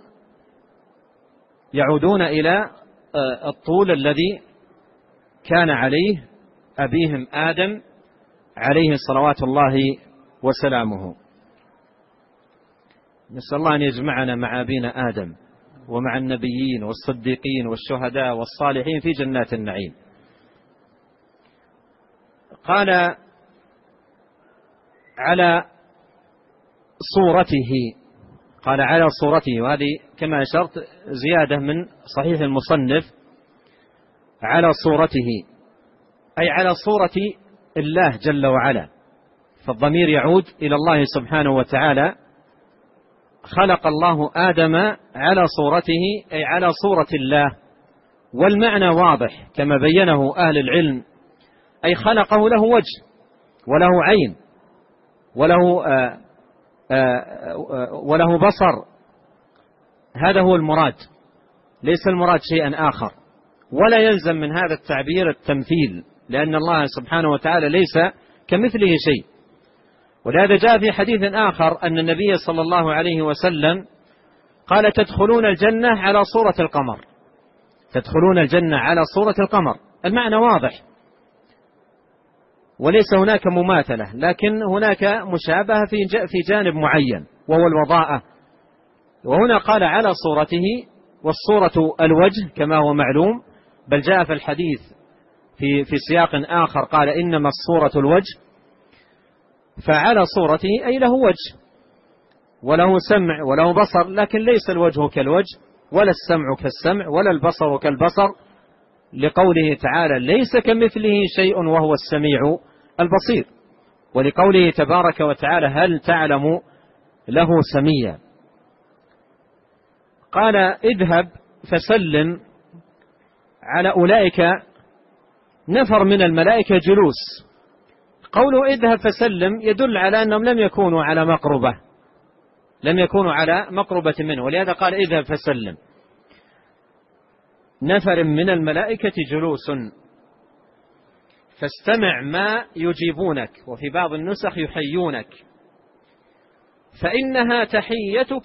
يعودون إلى الطول الذي كان عليه أبيهم آدم عليه صلوات الله وسلامه. نسأل الله أن يجمعنا مع أبينا آدم ومع النبيين والصديقين والشهداء والصالحين في جنات النعيم. قال: على صورته، وهذه كما أشرت زيادة من صحيح المصنف، على صورته أي على صورة الله جل وعلا، فالضمير يعود إلى الله سبحانه وتعالى. خلق الله آدم على صورته أي على صورة الله، والمعنى واضح كما بينه أهل العلم، أي خلقه له وجه وله عين وله بصر، هذا هو المراد، ليس المراد شيئا آخر. ولا يلزم من هذا التعبير التمثيل، لأن الله سبحانه وتعالى ليس كمثله شيء. ولهذا جاء في حديث آخر أن النبي صلى الله عليه وسلم قال: تدخلون الجنة على صورة القمر، تدخلون الجنة على صورة القمر. المعنى واضح، وليس هناك مماثلة، لكن هناك مشابهة في جانب معين وهو الوضاءة. وهنا قال على صورته، والصورة الوجه كما هو معلوم، بل جاء في الحديث في سياق آخر قال: إنما الصورة الوجه. فعلى صورته أي له وجه وله سمع وله بصر، لكن ليس الوجه كالوجه ولا السمع كالسمع ولا البصر كالبصر، لقوله تعالى: ليس كمثله شيء وهو السميع البصير، ولقوله تبارك وتعالى: هل تعلم له سميا. قال: اذهب فسلم على أولئك نفر من الملائكة جلوس. قوله اذهب فسلم يدل على أنهم لم يكونوا على مقربة منه، ولهذا قال اذهب فسلم. نفر من الملائكة جلوس فاستمع ما يجيبونك، وفي بعض النسخ يحيونك، فإنها تحيتك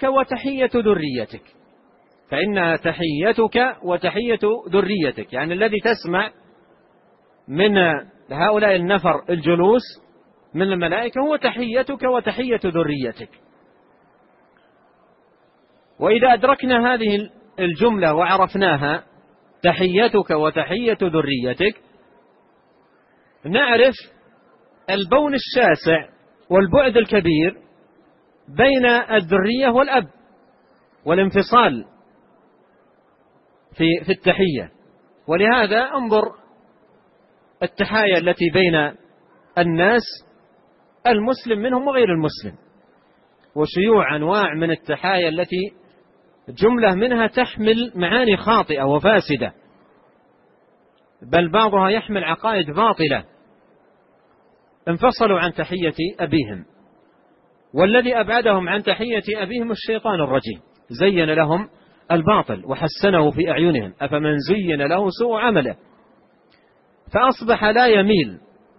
وتحية ذريتك. يعني الذي تسمع من هؤلاء النفر الجلوس من الملائكة هو تحيتك وتحية ذريتك. وإذا أدركنا هذه الجملة وعرفناها تحيتك وتحية ذريتك نعرف البون الشاسع والبعد الكبير بين الذرية والأب والانفصال في التحية. ولهذا انظر التحايا التي بين الناس المسلم منهم وغير المسلم، وشيوع أنواع من التحايا التي جملة منها تحمل معاني خاطئة وفاسدة، بل بعضها يحمل عقائد باطلة. انفصلوا عن تحية أبيهم، والذي أبعدهم عن تحية أبيهم الشيطان الرجيم، زين لهم الباطل وحسنه في أعينهم، أفمن زين له سوء عمله فأصبح لا يميل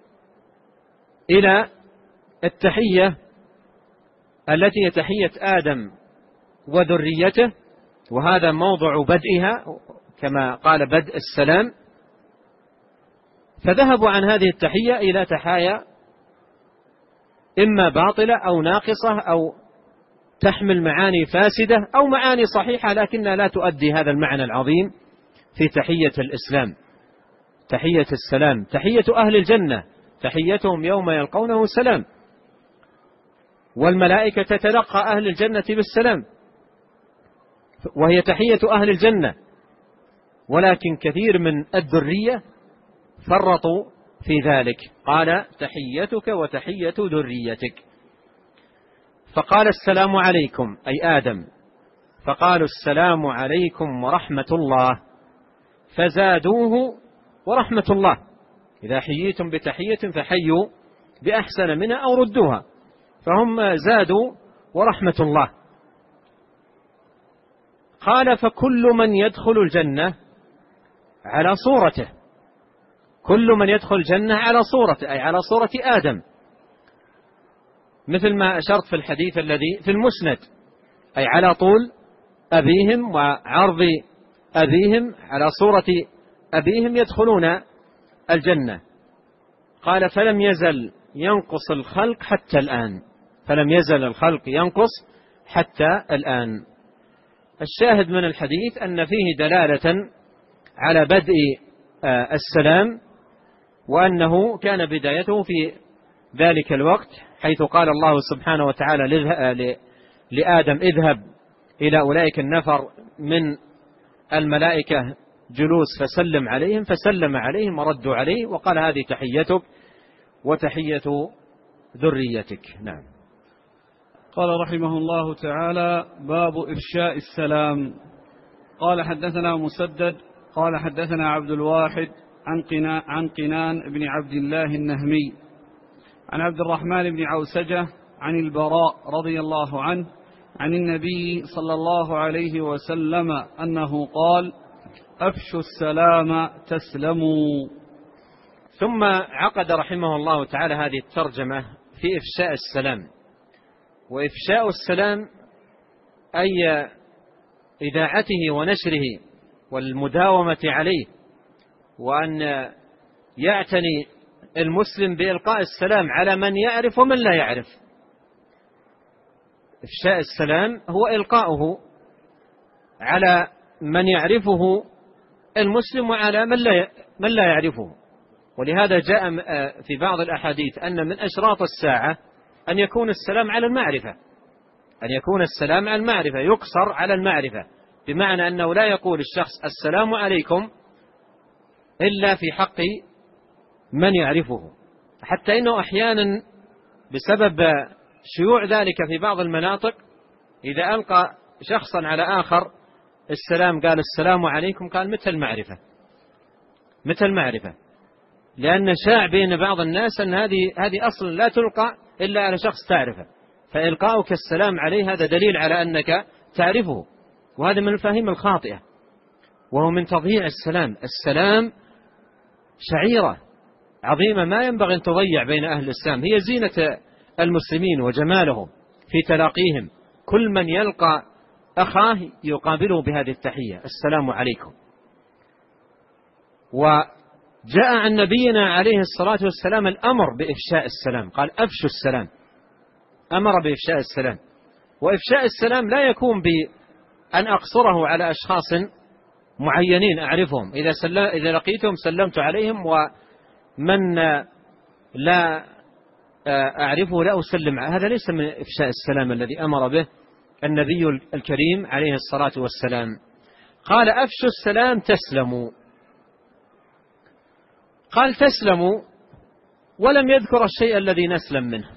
إلى التحية التي هي تحية آدم وذريته، وهذا موضع بدئها كما قال بدء السلام، فذهبوا عن هذه التحية إلى تحايا إما باطلة أو ناقصة أو تحمل معاني فاسدة أو معاني صحيحة لكنها لا تؤدي هذا المعنى العظيم في تحية الإسلام، تحية السلام، تحية أهل الجنة، تحيتهم يوم يلقونه سلام، والملائكة تتلقى أهل الجنة بالسلام، وهي تحية أهل الجنة. ولكن كثير من الذرية فرطوا في ذلك، قال تحيتك وتحية ذريتك. فقال السلام عليكم أي آدم، فقالوا السلام عليكم ورحمة الله، فزادوه ورحمة الله. إذا حييتم بتحية فحيوا بأحسن منها أو ردوها، فهم زادوا ورحمة الله. قال فكل من يدخل الجنة على صورته، كل من يدخل الجنة على صورته أي على صورة آدم، مثل ما أشرت في الحديث الذي في المسند، أي على طول أبيهم وعرض أبيهم على صورة أبيهم يدخلون الجنة. قال فلم يزل ينقص الخلق حتى الآن، فلم يزل الخلق ينقص حتى الآن. الشاهد من الحديث أن فيه دلالة على بدء السلام، وأنه كان بدايته في ذلك الوقت، حيث قال الله سبحانه وتعالى لآدم اذهب إلى أولئك النفر من الملائكة جلوس فسلم عليهم، فسلم عليهم وردوا عليه، وقال هذه تحيتك وتحية ذريتك. نعم. قال رحمه الله تعالى: باب إفشاء السلام. قال حدثنا مسدد قال حدثنا عبد الواحد عن قنان بن عبد الله النهمي عن عبد الرحمن بن عوسجة عن البراء رضي الله عنه عن النبي صلى الله عليه وسلم أنه قال: أفشوا السلام تسلموا. ثم عقد رحمه الله تعالى هذه الترجمة في إفشاء السلام. وإفشاء السلام أي إذاعته ونشره والمداومة عليه، وأن يعتني المسلم بإلقاء السلام على من يعرف ومن لا يعرف. إفشاء السلام هو إلقاؤه على من يعرفه المسلم وعلى من لا يعرفه. ولهذا جاء في بعض الأحاديث أن من أشراط الساعة أن يكون السلام على المعرفة، أن يكون السلام على المعرفة، يقصر على المعرفة، بمعنى أنه لا يقول الشخص السلام عليكم إلا في حق من يعرفه، حتى إنه أحيانا بسبب شيوع ذلك في بعض المناطق إذا ألقى شخصا على آخر السلام قال السلام عليكم، قال متى المعرفة، متى المعرفة. لأن شاع بين بعض الناس أن هذه أصلا لا تلقى إلا على شخص تعرفه، فإلقاؤك السلام عليه هذا دليل على أنك تعرفه، وهذا من المفاهيم الخاطئة، وهو من تضييع السلام. السلام شعيرة عظيمة ما ينبغي أن تضيع بين أهل الإسلام، هي زينة المسلمين وجمالهم في تلاقيهم، كل من يلقى أخاه يقابله بهذه التحية: السلام عليكم. وجاء عن نبينا عليه الصلاة والسلام الأمر بإفشاء السلام، قال: أفشوا السلام، أمر بإفشاء السلام. وإفشاء السلام لا يكون بأن أقصره على أشخاص معينين أعرفهم، إذا لقيتهم سلمت عليهم، ومن لا أعرفه لا أسلم. هذا ليس من إفشاء السلام الذي أمر به النبي الكريم عليه الصلاة والسلام. قال: أفشوا السلام تسلموا. قال تسلموا ولم يذكر الشيء الذي نسلم منه.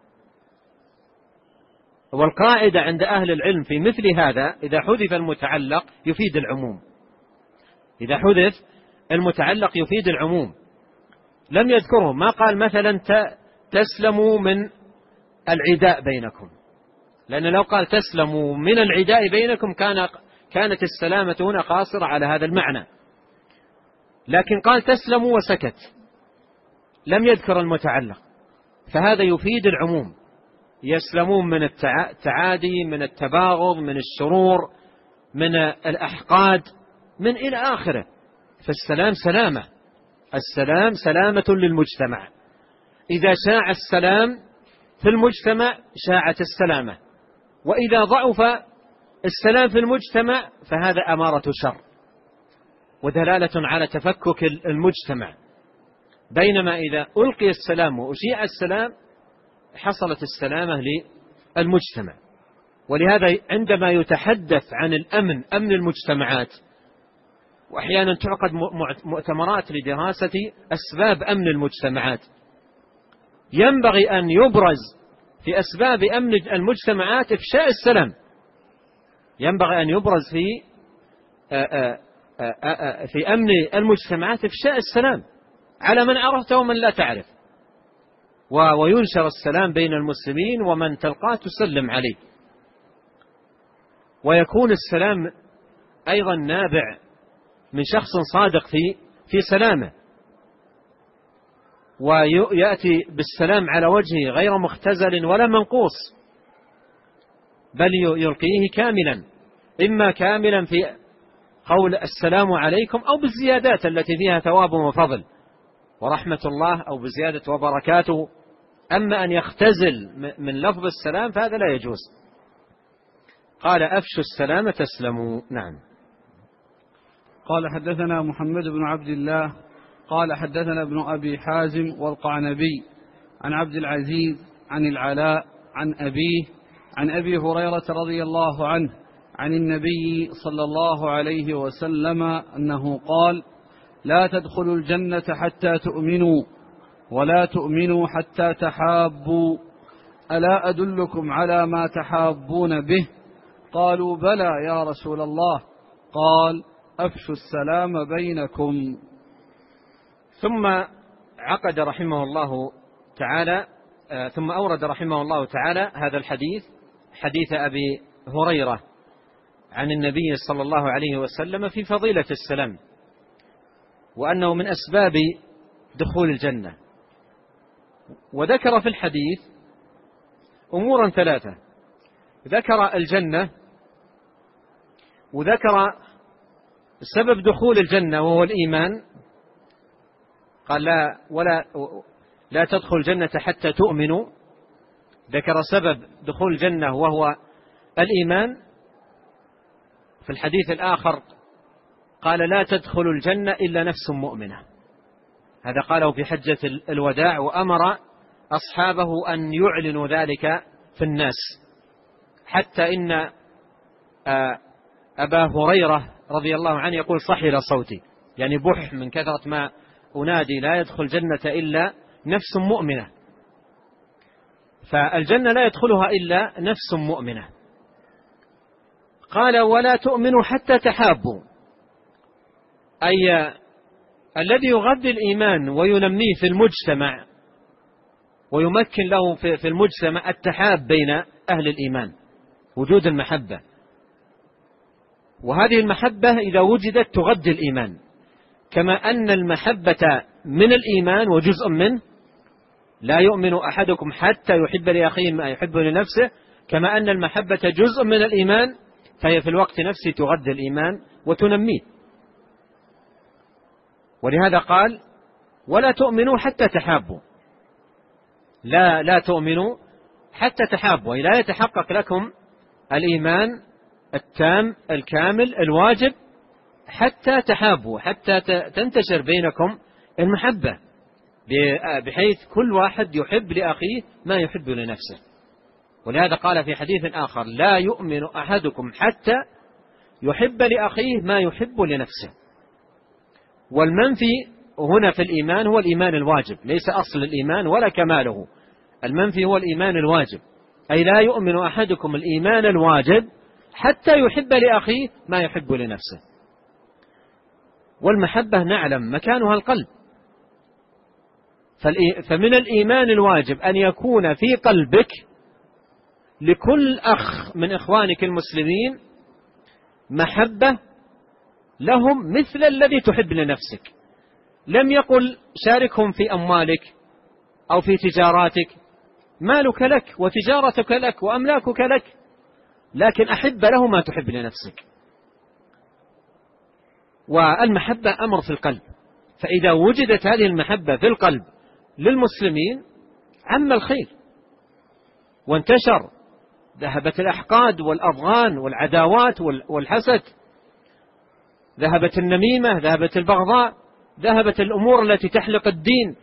والقاعدة عند أهل العلم في مثل هذا: إذا حذف المتعلق يفيد العموم، إذا حذف المتعلق يفيد العموم. لم يذكره، ما قال مثلا تسلموا من العداء بينكم، لأن لو قال تسلموا من العداء بينكم كانت السلامة هنا قاصرة على هذا المعنى، لكن قال تسلموا وسكت، لم يذكر المتعلق، فهذا يفيد العموم. يسلمون من التعادي، من التباغض، من الشرور، من الأحقاد، من إلى آخره. فالسلام سلامة، السلام سلامة للمجتمع. إذا شاع السلام في المجتمع شاعت السلامة، وإذا ضعف السلام في المجتمع فهذا أمارة شر ودلالة على تفكك المجتمع. بينما إذا ألقي السلام وأشيع السلام حصلت السلامة للمجتمع. ولهذا عندما يتحدث عن الأمن، أمن المجتمعات، وأحيانا تعقد مؤتمرات لدراسة أسباب أمن المجتمعات، ينبغي أن يبرز في أسباب أمن المجتمعات إفشاء السلام، ينبغي أن يبرز في أمن المجتمعات إفشاء السلام على من عرفته ومن لا تعرف، وينشر السلام بين المسلمين، ومن تلقاه تسلم عليه. ويكون السلام أيضا نابع من شخص صادق في سلامه، ويأتي بالسلام على وجهه غير مختزل ولا منقوص، بل يلقيه كاملا، إما كاملا في قول السلام عليكم أو بالزيادات التي فيها ثواب وفضل ورحمة الله، أو بزيادة وبركاته. أما أن يختزل من لفظ السلام فهذا لا يجوز. قال: أفشوا السلام تسلموا. نعم. قال: حدثنا محمد بن عبد الله قال: حدثنا ابن أبي حازم والقعنبي عن عبد العزيز عن العلاء عن أبيه عن أبي هريرة رضي الله عنه عن النبي صلى الله عليه وسلم أنه قال: لا تدخلوا الجنة حتى تؤمنوا، ولا تؤمنوا حتى تحابوا، ألا أدلكم على ما تحابون به؟ قالوا: بلى يا رسول الله. قال: أفشوا السلام بينكم. ثم عقد رحمه الله تعالى ثم أورد رحمه الله تعالى هذا الحديث، حديث أبي هريرة عن النبي صلى الله عليه وسلم في فضيلة السلام، وأنه من أسباب دخول الجنة. وذكر في الحديث أمورا ثلاثة: ذكر الجنة، وذكر سبب دخول الجنة وهو الإيمان، قال لا تدخل الجنة حتى تؤمنوا، ذكر سبب دخول الجنة وهو الإيمان. في الحديث الآخر قال: لا تدخل الجنة إلا نفس مؤمنة، هذا قاله في حجة الوداع، وأمر أصحابه أن يعلنوا ذلك في الناس، حتى إن أبا هريرة رضي الله عنه يقول: صحل صوتي، يعني بح من كثرة ما أنادي لا يدخل الجنة إلا نفس مؤمنة. فالجنة لا يدخلها إلا نفس مؤمنة. قال: ولا تؤمنوا حتى تحابوا، أي الذي يغذي الإيمان وينميه في المجتمع ويمكن له في المجتمع التحاب بين أهل الإيمان، وجود المحبة. وهذه المحبة إذا وجدت تغذي الإيمان، كما أن المحبة من الإيمان وجزء منه، لا يؤمن أحدكم حتى يحب لأخيه ما يحب لنفسه، كما أن المحبة جزء من الإيمان، فهي في الوقت نفسه تغذي الإيمان وتنميه. ولهذا قال ولا تؤمنوا حتى تحابوا، لا تؤمنوا حتى تحابوا، أي لا يتحقق لكم الإيمان التام الكامل الواجب حتى تحابوا، حتى تنتشر بينكم المحبة، بحيث كل واحد يحب لأخيه ما يحب لنفسه. ولهذا قال في حديث آخر لا يؤمن أحدكم حتى يحب لأخيه ما يحب لنفسه. والمنفي هنا في الإيمان هو الإيمان الواجب، ليس أصل الإيمان ولا كماله، المنفي هو الإيمان الواجب، أي لا يؤمن أحدكم الإيمان الواجب حتى يحب لأخيه ما يحب لنفسه. والمحبة نعلم مكانها القلب، فمن الإيمان الواجب أن يكون في قلبك لكل أخ من إخوانك المسلمين محبة لهم مثل الذي تحب لنفسك. لم يقل شاركهم في أموالك أو في تجاراتك، مالك لك وتجارتك لك وأملاكك لك، لكن أحب له ما تحب لنفسك. والمحبة أمر في القلب، فإذا وجدت هذه المحبة في القلب للمسلمين عم الخير وانتشر، ذهبت الأحقاد والأضغان والعداوات والحسد، ذهبت النميمة، ذهبت البغضاء، ذهبت الأمور التي تحلق الدين.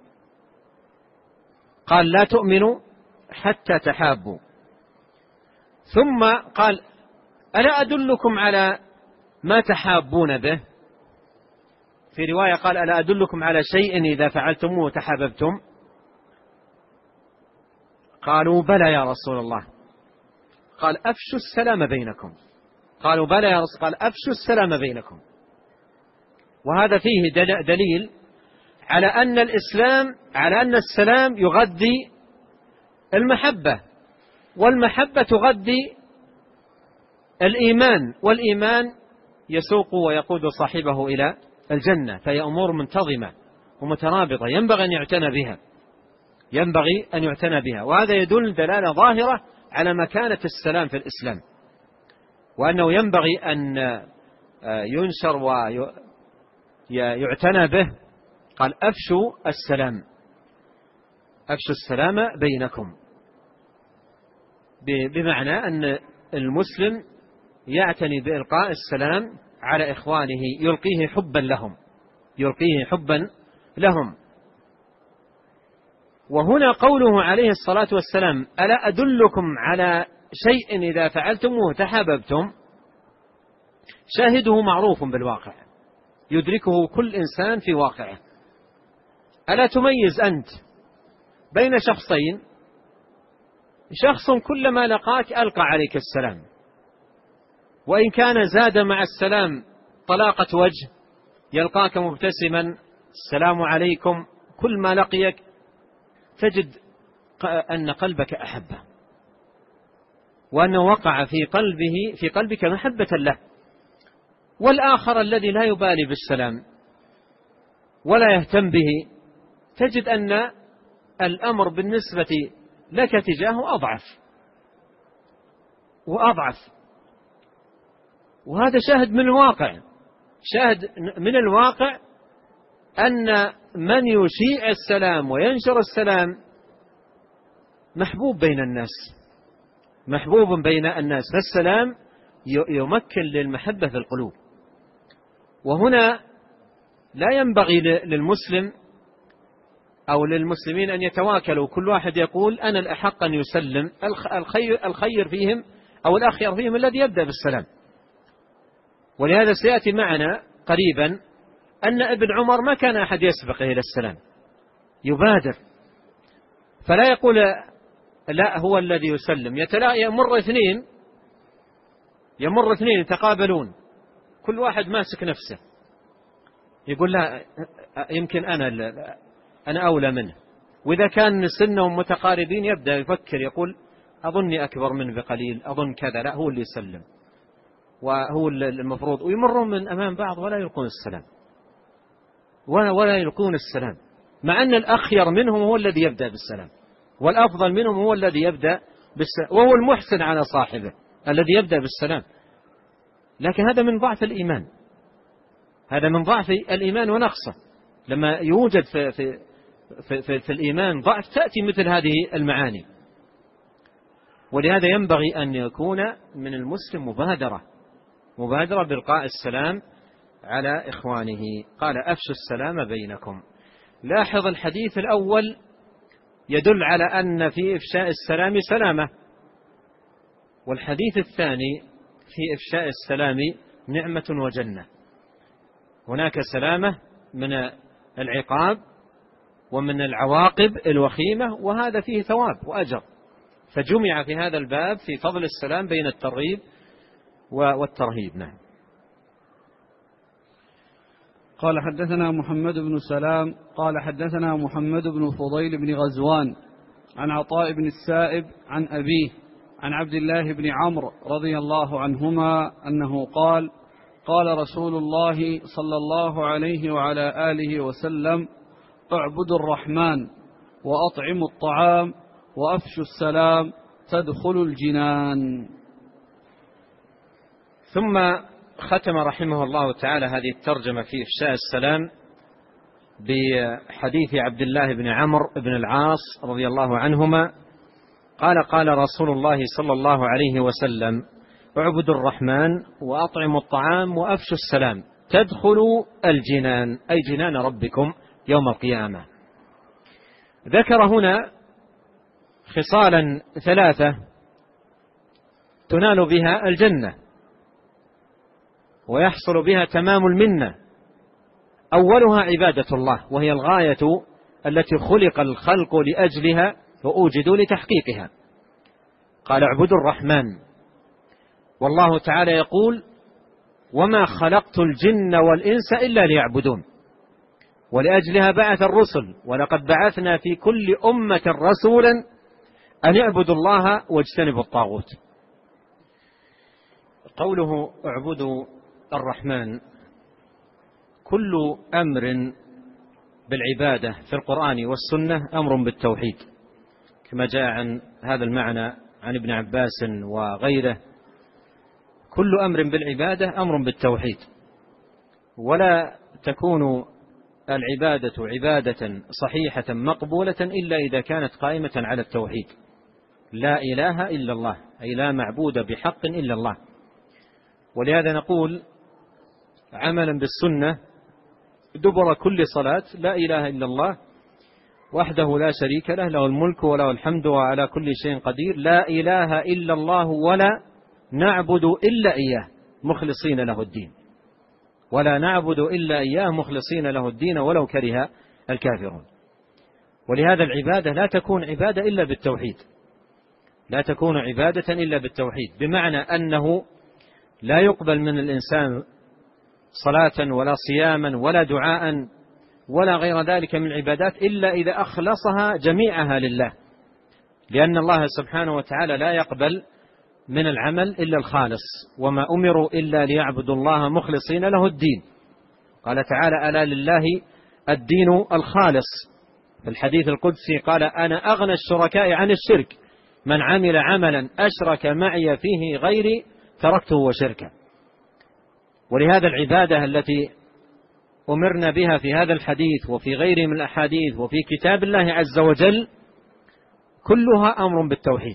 قال لا تؤمنوا حتى تحابوا، ثم قال ألا أدلكم على ما تحابون به؟ في رواية قال ألا أدلكم على شيء إذا فعلتموه تحاببتم؟ قالوا بلى يا رسول الله. قال أفشوا السلام بينكم. قالوا بلى يا رسول، قال أفشوا السلام بينكم. وهذا فيه دليل على أن الإسلام، على أن السلام يغذي المحبة، والمحبة تغذي الإيمان، والإيمان يسوق ويقود صاحبه إلى الجنة. فهي أمور منتظمة ومترابطة ينبغي أن يعتنى بها. وهذا يدل دلالة ظاهرة على مكانة السلام في الإسلام، وأنه ينبغي أن ينشر ويعتنى به. قال أفشوا السلام بينكم، بمعنى أن المسلم يعتني بإلقاء السلام على إخوانه، يلقيه حبا لهم. وهنا قوله عليه الصلاة والسلام ألا أدلكم على شيء إذا فعلتموه تحاببتم، شاهده معروف بالواقع، يدركه كل إنسان في واقعه. ألا تميز أنت بين شخصين، شخص كلما لقاك ألقى عليك السلام، وإن كان زاد مع السلام طلاقة وجه، يلقاك مبتسما السلام عليكم، كل ما لقيك تجد أن قلبك أحبه، وأنه وقع في قلبك محبة له. والآخر الذي لا يبالي بالسلام ولا يهتم به، تجد أن الأمر بالنسبة لك تجاهه أضعف. وهذا شاهد من الواقع أن من يشيع السلام وينشر السلام محبوب بين الناس، فالسلام يمكن للمحبة في القلوب. وهنا لا ينبغي للمسلم أو للمسلمين أن يتواكلوا، كل واحد يقول أنا الأحق أن يسلم، الخير فيهم أو الأخير فيهم الذي يبدأ بالسلام. ولهذا سيأتي معنا قريبا أن ابن عمر ما كان أحد يسبق إلى السلام، يبادر، فلا يقول لا هو الذي يسلم. يمر اثنين يتقابلون، كل واحد ماسك نفسه، يقول لا يمكن أنا أولى منه. وإذا كان سنهم متقاربين يبدأ يفكر يقول أظني أكبر منه بقليل، أظن كذا، لا هو اللي يسلم وهو المفروض، ويمرون من أمام بعض ولا يلقون السلام ولا يلقون السلام، مع أن الأخير منهم هو الذي يبدأ بالسلام، والأفضل منهم هو الذي يبدأ بالسلام، وهو المحسن على صاحبه الذي يبدأ بالسلام. لكن هذا من ضعف الإيمان، هذا من ضعف الإيمان ونقصه. لما يوجد في الإيمان ضعف تأتي مثل هذه المعاني. ولهذا ينبغي أن يكون من المسلم مبادرة بإلقاء السلام على إخوانه. قال أفشوا السلام بينكم. لاحظ الحديث الأول يدل على أن في إفشاء السلام سلامة، والحديث الثاني في إفشاء السلام نعمة وجنة. هناك سلامة من العقاب ومن العواقب الوخيمة، وهذا فيه ثواب وأجر، فجمع في هذا الباب في فضل السلام بين الترغيب والترهيب. نعم. قال حدثنا محمد بن سلام قال حدثنا محمد بن فضيل بن غزوان عن عطاء بن السائب عن أبيه عن عبد الله بن عمرو رضي الله عنهما أنه قال قال رسول الله صلى الله عليه وعلى آله وسلم اعبدوا الرحمن وأطعموا الطعام وأفشوا السلام تدخلوا الجنان. ثم ختم رحمه الله تعالى هذه الترجمة في إفشاء السلام بحديث عبد الله بن عمرو بن العاص رضي الله عنهما قال قال رسول الله صلى الله عليه وسلم اعبدوا الرحمن وأطعموا الطعام وأفشوا السلام تدخلوا الجنان، أي جنان ربكم يوم القيامة. ذكر هنا خصالا ثلاثة تنال بها الجنة ويحصل بها تمام المنة. أولها عبادة الله، وهي الغاية التي خلق الخلق لأجلها وأوجدوا لتحقيقها. قال اعبدوا الرحمن، والله تعالى يقول وما خلقت الجن والإنس إلا ليعبدون، ولأجلها بعث الرسل، ولقد بعثنا في كل أمة رسولا أن يعبدوا الله واجتنبوا الطاغوت. قوله اعبدوا الرحمن، كل أمر بالعبادة في القرآن والسنة أمر بالتوحيد، كما جاء عن هذا المعنى عن ابن عباس وغيره. كل أمر بالعبادة أمر بالتوحيد، ولا تكون العبادة عبادة صحيحة مقبولة إلا إذا كانت قائمة على التوحيد. لا إله إلا الله، أي لا معبود بحق إلا الله. ولهذا نقول عملا بالسنة دبر كل صلاة لا إله إلا الله وحده لا شريك له، له الملك وله الحمد وعلى كل شيء قدير، لا إله إلا الله ولا نعبد إلا إياه مخلصين له الدين، ولا نعبد إلا إياه مخلصين له الدين ولو كره الكافرون. ولهذا العبادة لا تكون عبادة إلا بالتوحيد، لا تكون عبادة إلا بالتوحيد، بمعنى أنه لا يقبل من الإنسان صلاة ولا صياما ولا دعاء ولا غير ذلك من العبادات إلا إذا أخلصها جميعها لله، لأن الله سبحانه وتعالى لا يقبل من العمل إلا الخالص، وما أمروا إلا ليعبدوا الله مخلصين له الدين. قال تعالى ألا لله الدين الخالص. في الحديث القدسي قال أنا أغنى الشركاء عن الشرك، من عمل عملا أشرك معي فيه غيري تركته وشركه. ولهذا العبادة التي أمرنا بها في هذا الحديث وفي غيره من الأحاديث وفي كتاب الله عز وجل كلها أمر بالتوحيد.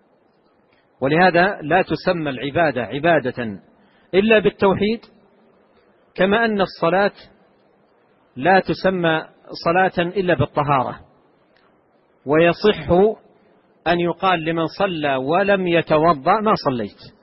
ولهذا لا تسمى العبادة عبادة إلا بالتوحيد، كما أن الصلاة لا تسمى صلاة إلا بالطهارة. ويصح أن يقال لمن صلى ولم يتوضأ ما صليت،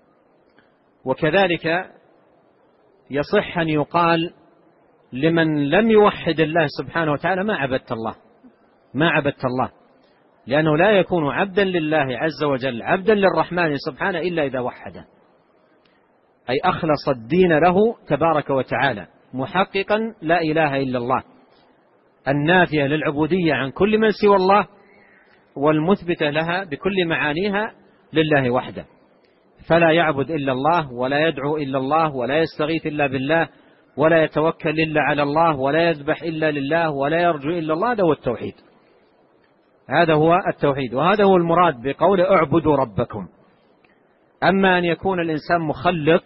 وكذلك يصح أن يقال لمن لم يوحد الله سبحانه وتعالى ما عبدت الله، لأنه لا يكون عبدا لله عز وجل عبدا للرحمن سبحانه إلا إذا وحده، أي أخلص الدين له تبارك وتعالى محققا لا إله إلا الله، النافية للعبودية عن كل من سوى الله، والمثبتة لها بكل معانيها لله وحده، فلا يعبد إلا الله، ولا يدعو إلا الله، ولا يستغيث إلا بالله، ولا يتوكل إلا على الله، ولا يذبح إلا لله، ولا يرجو إلا الله. هذا هو التوحيد، هذا هو التوحيد، وهذا هو المراد بقول اعبدوا ربكم. أما أن يكون الإنسان مخلط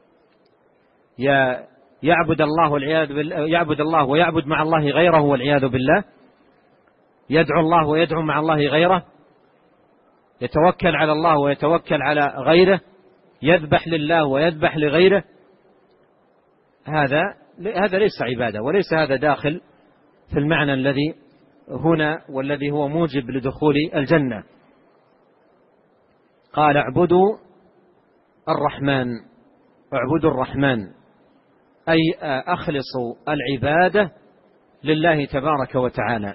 يعبد الله ويعبد مع الله غيره والعياذ بالله، يدعو الله ويدعو مع الله غيره، يتوكل على الله ويتوكل على غيره، يذبح لله ويذبح لغيره، هذا ليس عبادة، وليس هذا داخل في المعنى الذي هنا والذي هو موجب لدخول الجنة. قال اعبدوا الرحمن أي أخلصوا العبادة لله تبارك وتعالى،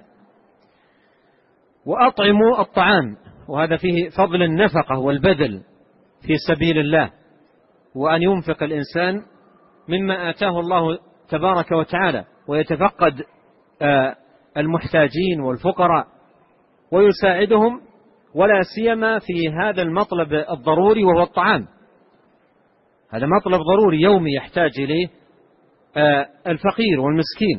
وأطعموا الطعام، وهذا فيه فضل النفقة والبذل في سبيل الله، وأن ينفق الإنسان مما آتاه الله تبارك وتعالى، ويتفقد المحتاجين والفقراء ويساعدهم، ولا سيما في هذا المطلب الضروري وهو الطعام. هذا مطلب ضروري يومي يحتاج إليه الفقير والمسكين،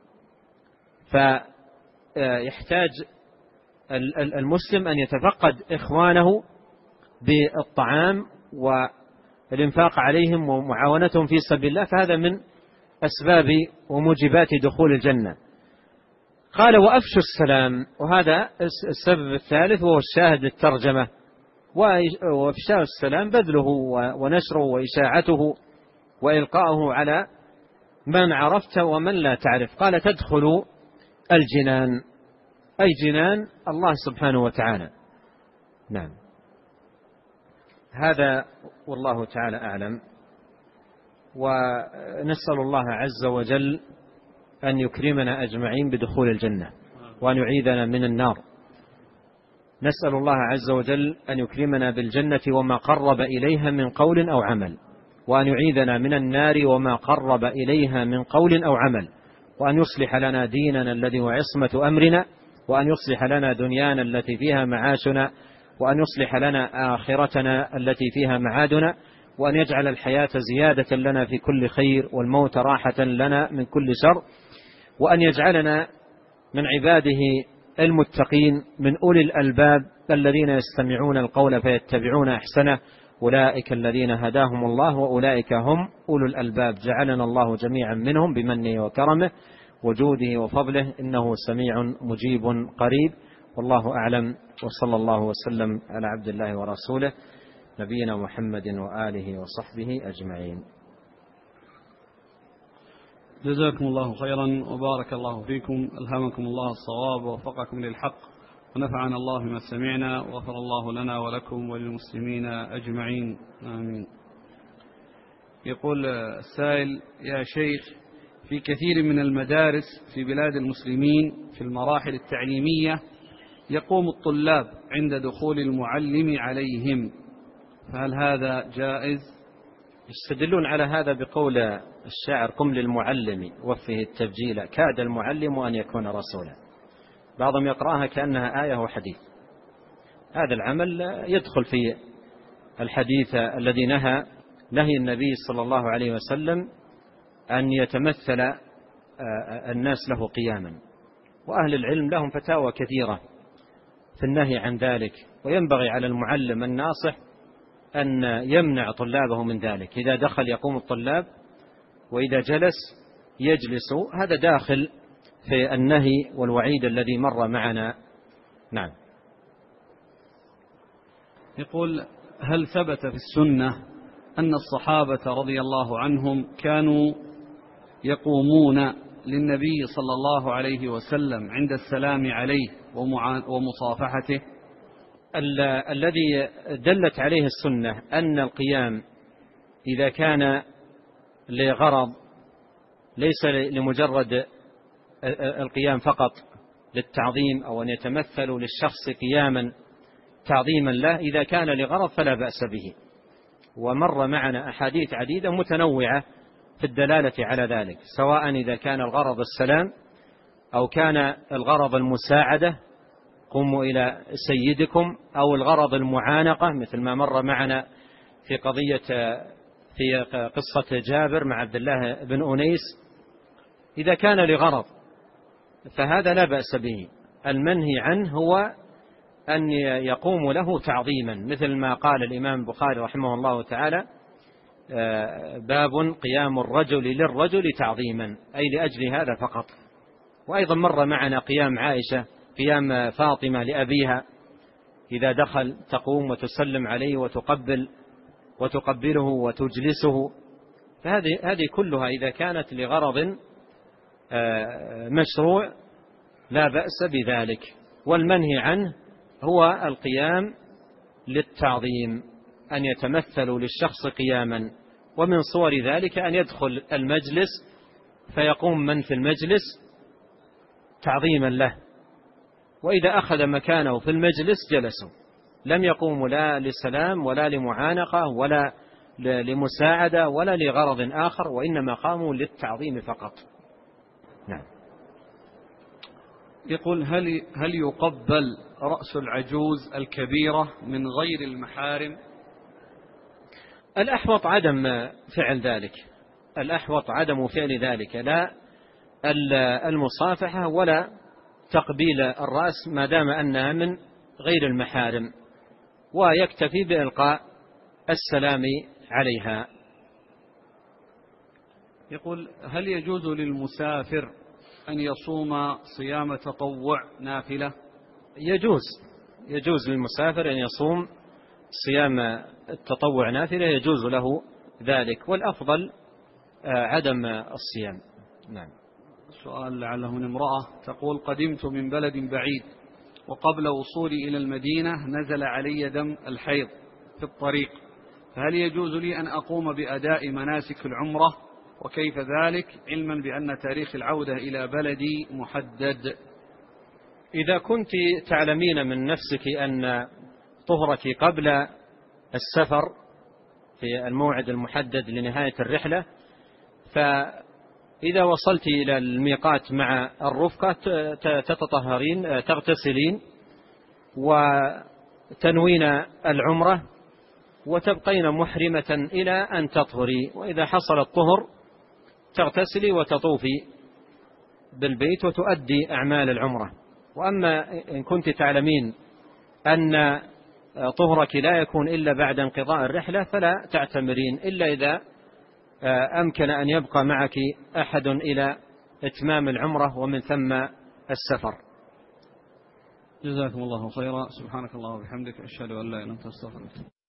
فيحتاج المسلم أن يتفقد إخوانه بالطعام والإنفاق عليهم ومعاونتهم في سبيل الله، فهذا من أسباب وموجبات دخول الجنة. قال وأفشوا السلام، وهذا السبب الثالث وهو الشاهد للترجمة. وإفشاء السلام بذله ونشره وإشاعته وإلقاؤه على من عرفت ومن لا تعرف. قال تدخل الجنان، أي جنان الله سبحانه وتعالى. نعم، هذا والله تعالى أعلم، ونسأل الله عز وجل أن يكرمنا أجمعين بدخول الجنة، وأن يعيذنا من النار. نسأل الله عز وجل أن يكرمنا بالجنة وما قرب إليها من قول أو عمل، وأن يعيذنا من النار وما قرب إليها من قول أو عمل، وأن يصلح لنا ديننا الذي هو عصمة أمرنا، وأن يصلح لنا دنيانا التي فيها معاشنا، وأن يصلح لنا آخرتنا التي فيها معادنا، وأن يجعل الحياة زيادة لنا في كل خير، والموت راحة لنا من كل شر، وأن يجعلنا من عباده المتقين من أولي الألباب الذين يستمعون القول فيتبعون أحسنه، أولئك الذين هداهم الله وأولئك هم أولو الألباب. جعلنا الله جميعا منهم بمنه وكرمه وجوده وفضله، إنه سميع مجيب قريب. والله أعلم، وصلى الله وسلم على عبد الله ورسوله نبينا محمد وآله وصحبه أجمعين. جزاكم الله خيرا وبارك الله فيكم، ألهمكم الله الصواب ووفقكم للحق، ونفعنا الله بما سمعنا، وغفر الله لنا ولكم وللمسلمين أجمعين، آمين. يقول السائل: يا شيخ، في كثير من المدارس في بلاد المسلمين في المراحل التعليمية يقوم الطلاب عند دخول المعلم عليهم، فهل هذا جائز؟ يستدلون على هذا بقول الشاعر: قم للمعلم وفه التبجيل، كاد المعلم أن يكون رسولا. بعضهم يقرأها كأنها آية وحديث. هذا العمل يدخل في الحديث الذي نهي النبي صلى الله عليه وسلم أن يتمثل الناس له قياما، وأهل العلم لهم فتاوى كثيرة في النهي عن ذلك، وينبغي على المعلم الناصح أن يمنع طلابه من ذلك. إذا دخل يقوم الطلاب، وإذا جلس يجلس، هذا داخل في النهي والوعيد الذي مر معنا. نعم. يقول: هل ثبت في السنة أن الصحابة رضي الله عنهم كانوا يقومون للنبي صلى الله عليه وسلم عند السلام عليه ومصافحته؟ الذي دلت عليه السنة أن القيام إذا كان لغرض ليس لمجرد القيام فقط للتعظيم أو أن يتمثلوا للشخص قياما تعظيما له، إذا كان لغرض فلا بأس به. ومر معنا أحاديث عديدة متنوعة في الدلالة على ذلك، سواء إذا كان الغرض السلام أو كان الغرض المساعدة، قوموا إلى سيدكم، أو الغرض المعانقة مثل ما مر معنا في قصة جابر مع عبد الله بن أنيس. إذا كان لغرض فهذا لا بأس به. المنهي عنه هو أن يقوم له تعظيما، مثل ما قال الإمام البخاري رحمه الله تعالى: باب قيام الرجل للرجل تعظيما، أي لأجل هذا فقط. وأيضا مر معنا قيام عائشة، قيام فاطمة لأبيها إذا دخل تقوم وتسلم عليه وتقبله وتجلسه. فهذه كلها إذا كانت لغرض مشروع لا بأس بذلك. والمنهي عنه هو القيام للتعظيم، أن يتمثلوا للشخص قياما. ومن صور ذلك أن يدخل المجلس فيقوم من في المجلس تعظيما له، وإذا أخذ مكانه في المجلس جلسوا، لم يقوموا لا لسلام ولا لمعانقة ولا لمساعدة ولا لغرض آخر، وإنما قاموا للتعظيم فقط. نعم. يقول: هل يقبل رأس العجوز الكبيرة من غير المحارم؟ الأحوط عدم فعل ذلك، الأحوط عدم فعل ذلك، لا المصافحة ولا تقبيل الرأس ما دام أنها من غير المحارم، ويكتفي بإلقاء السلام عليها. يقول: هل يجوز للمسافر أن يصوم صيام تطوع نافلة؟ يجوز للمسافر أن يصوم صيام التطوع نافلة، يجوز له ذلك، والأفضل عدم الصيام. نعم. السؤال لعله من امرأة تقول: قدمت من بلد بعيد، وقبل وصولي إلى المدينة نزل علي دم الحيض في الطريق، فهل يجوز لي أن أقوم بأداء مناسك العمرة؟ وكيف ذلك، علما بأن تاريخ العودة إلى بلدي محدد؟ إذا كنت تعلمين من نفسك أن طهرك قبل السفر في الموعد المحدد لنهاية الرحلة، فإذا وصلت إلى الميقات مع الرفقة تتطهرين، تغتسلين وتنوين العمرة وتبقين محرمة إلى أن تطهري، وإذا حصل الطهر تغتسلي وتطوفي بالبيت وتؤدي أعمال العمرة. وأما إن كنت تعلمين أن طهرك لا يكون إلا بعد انقضاء الرحلة فلا تعتمرين إلا إذا أمكن أن يبقى معك أحد إلى إتمام العمرة ومن ثم السفر. جزاكم الله خيرا. سبحانك الله وبحمدك، أشهد أن لا إله إلا أنت، أستغفرك.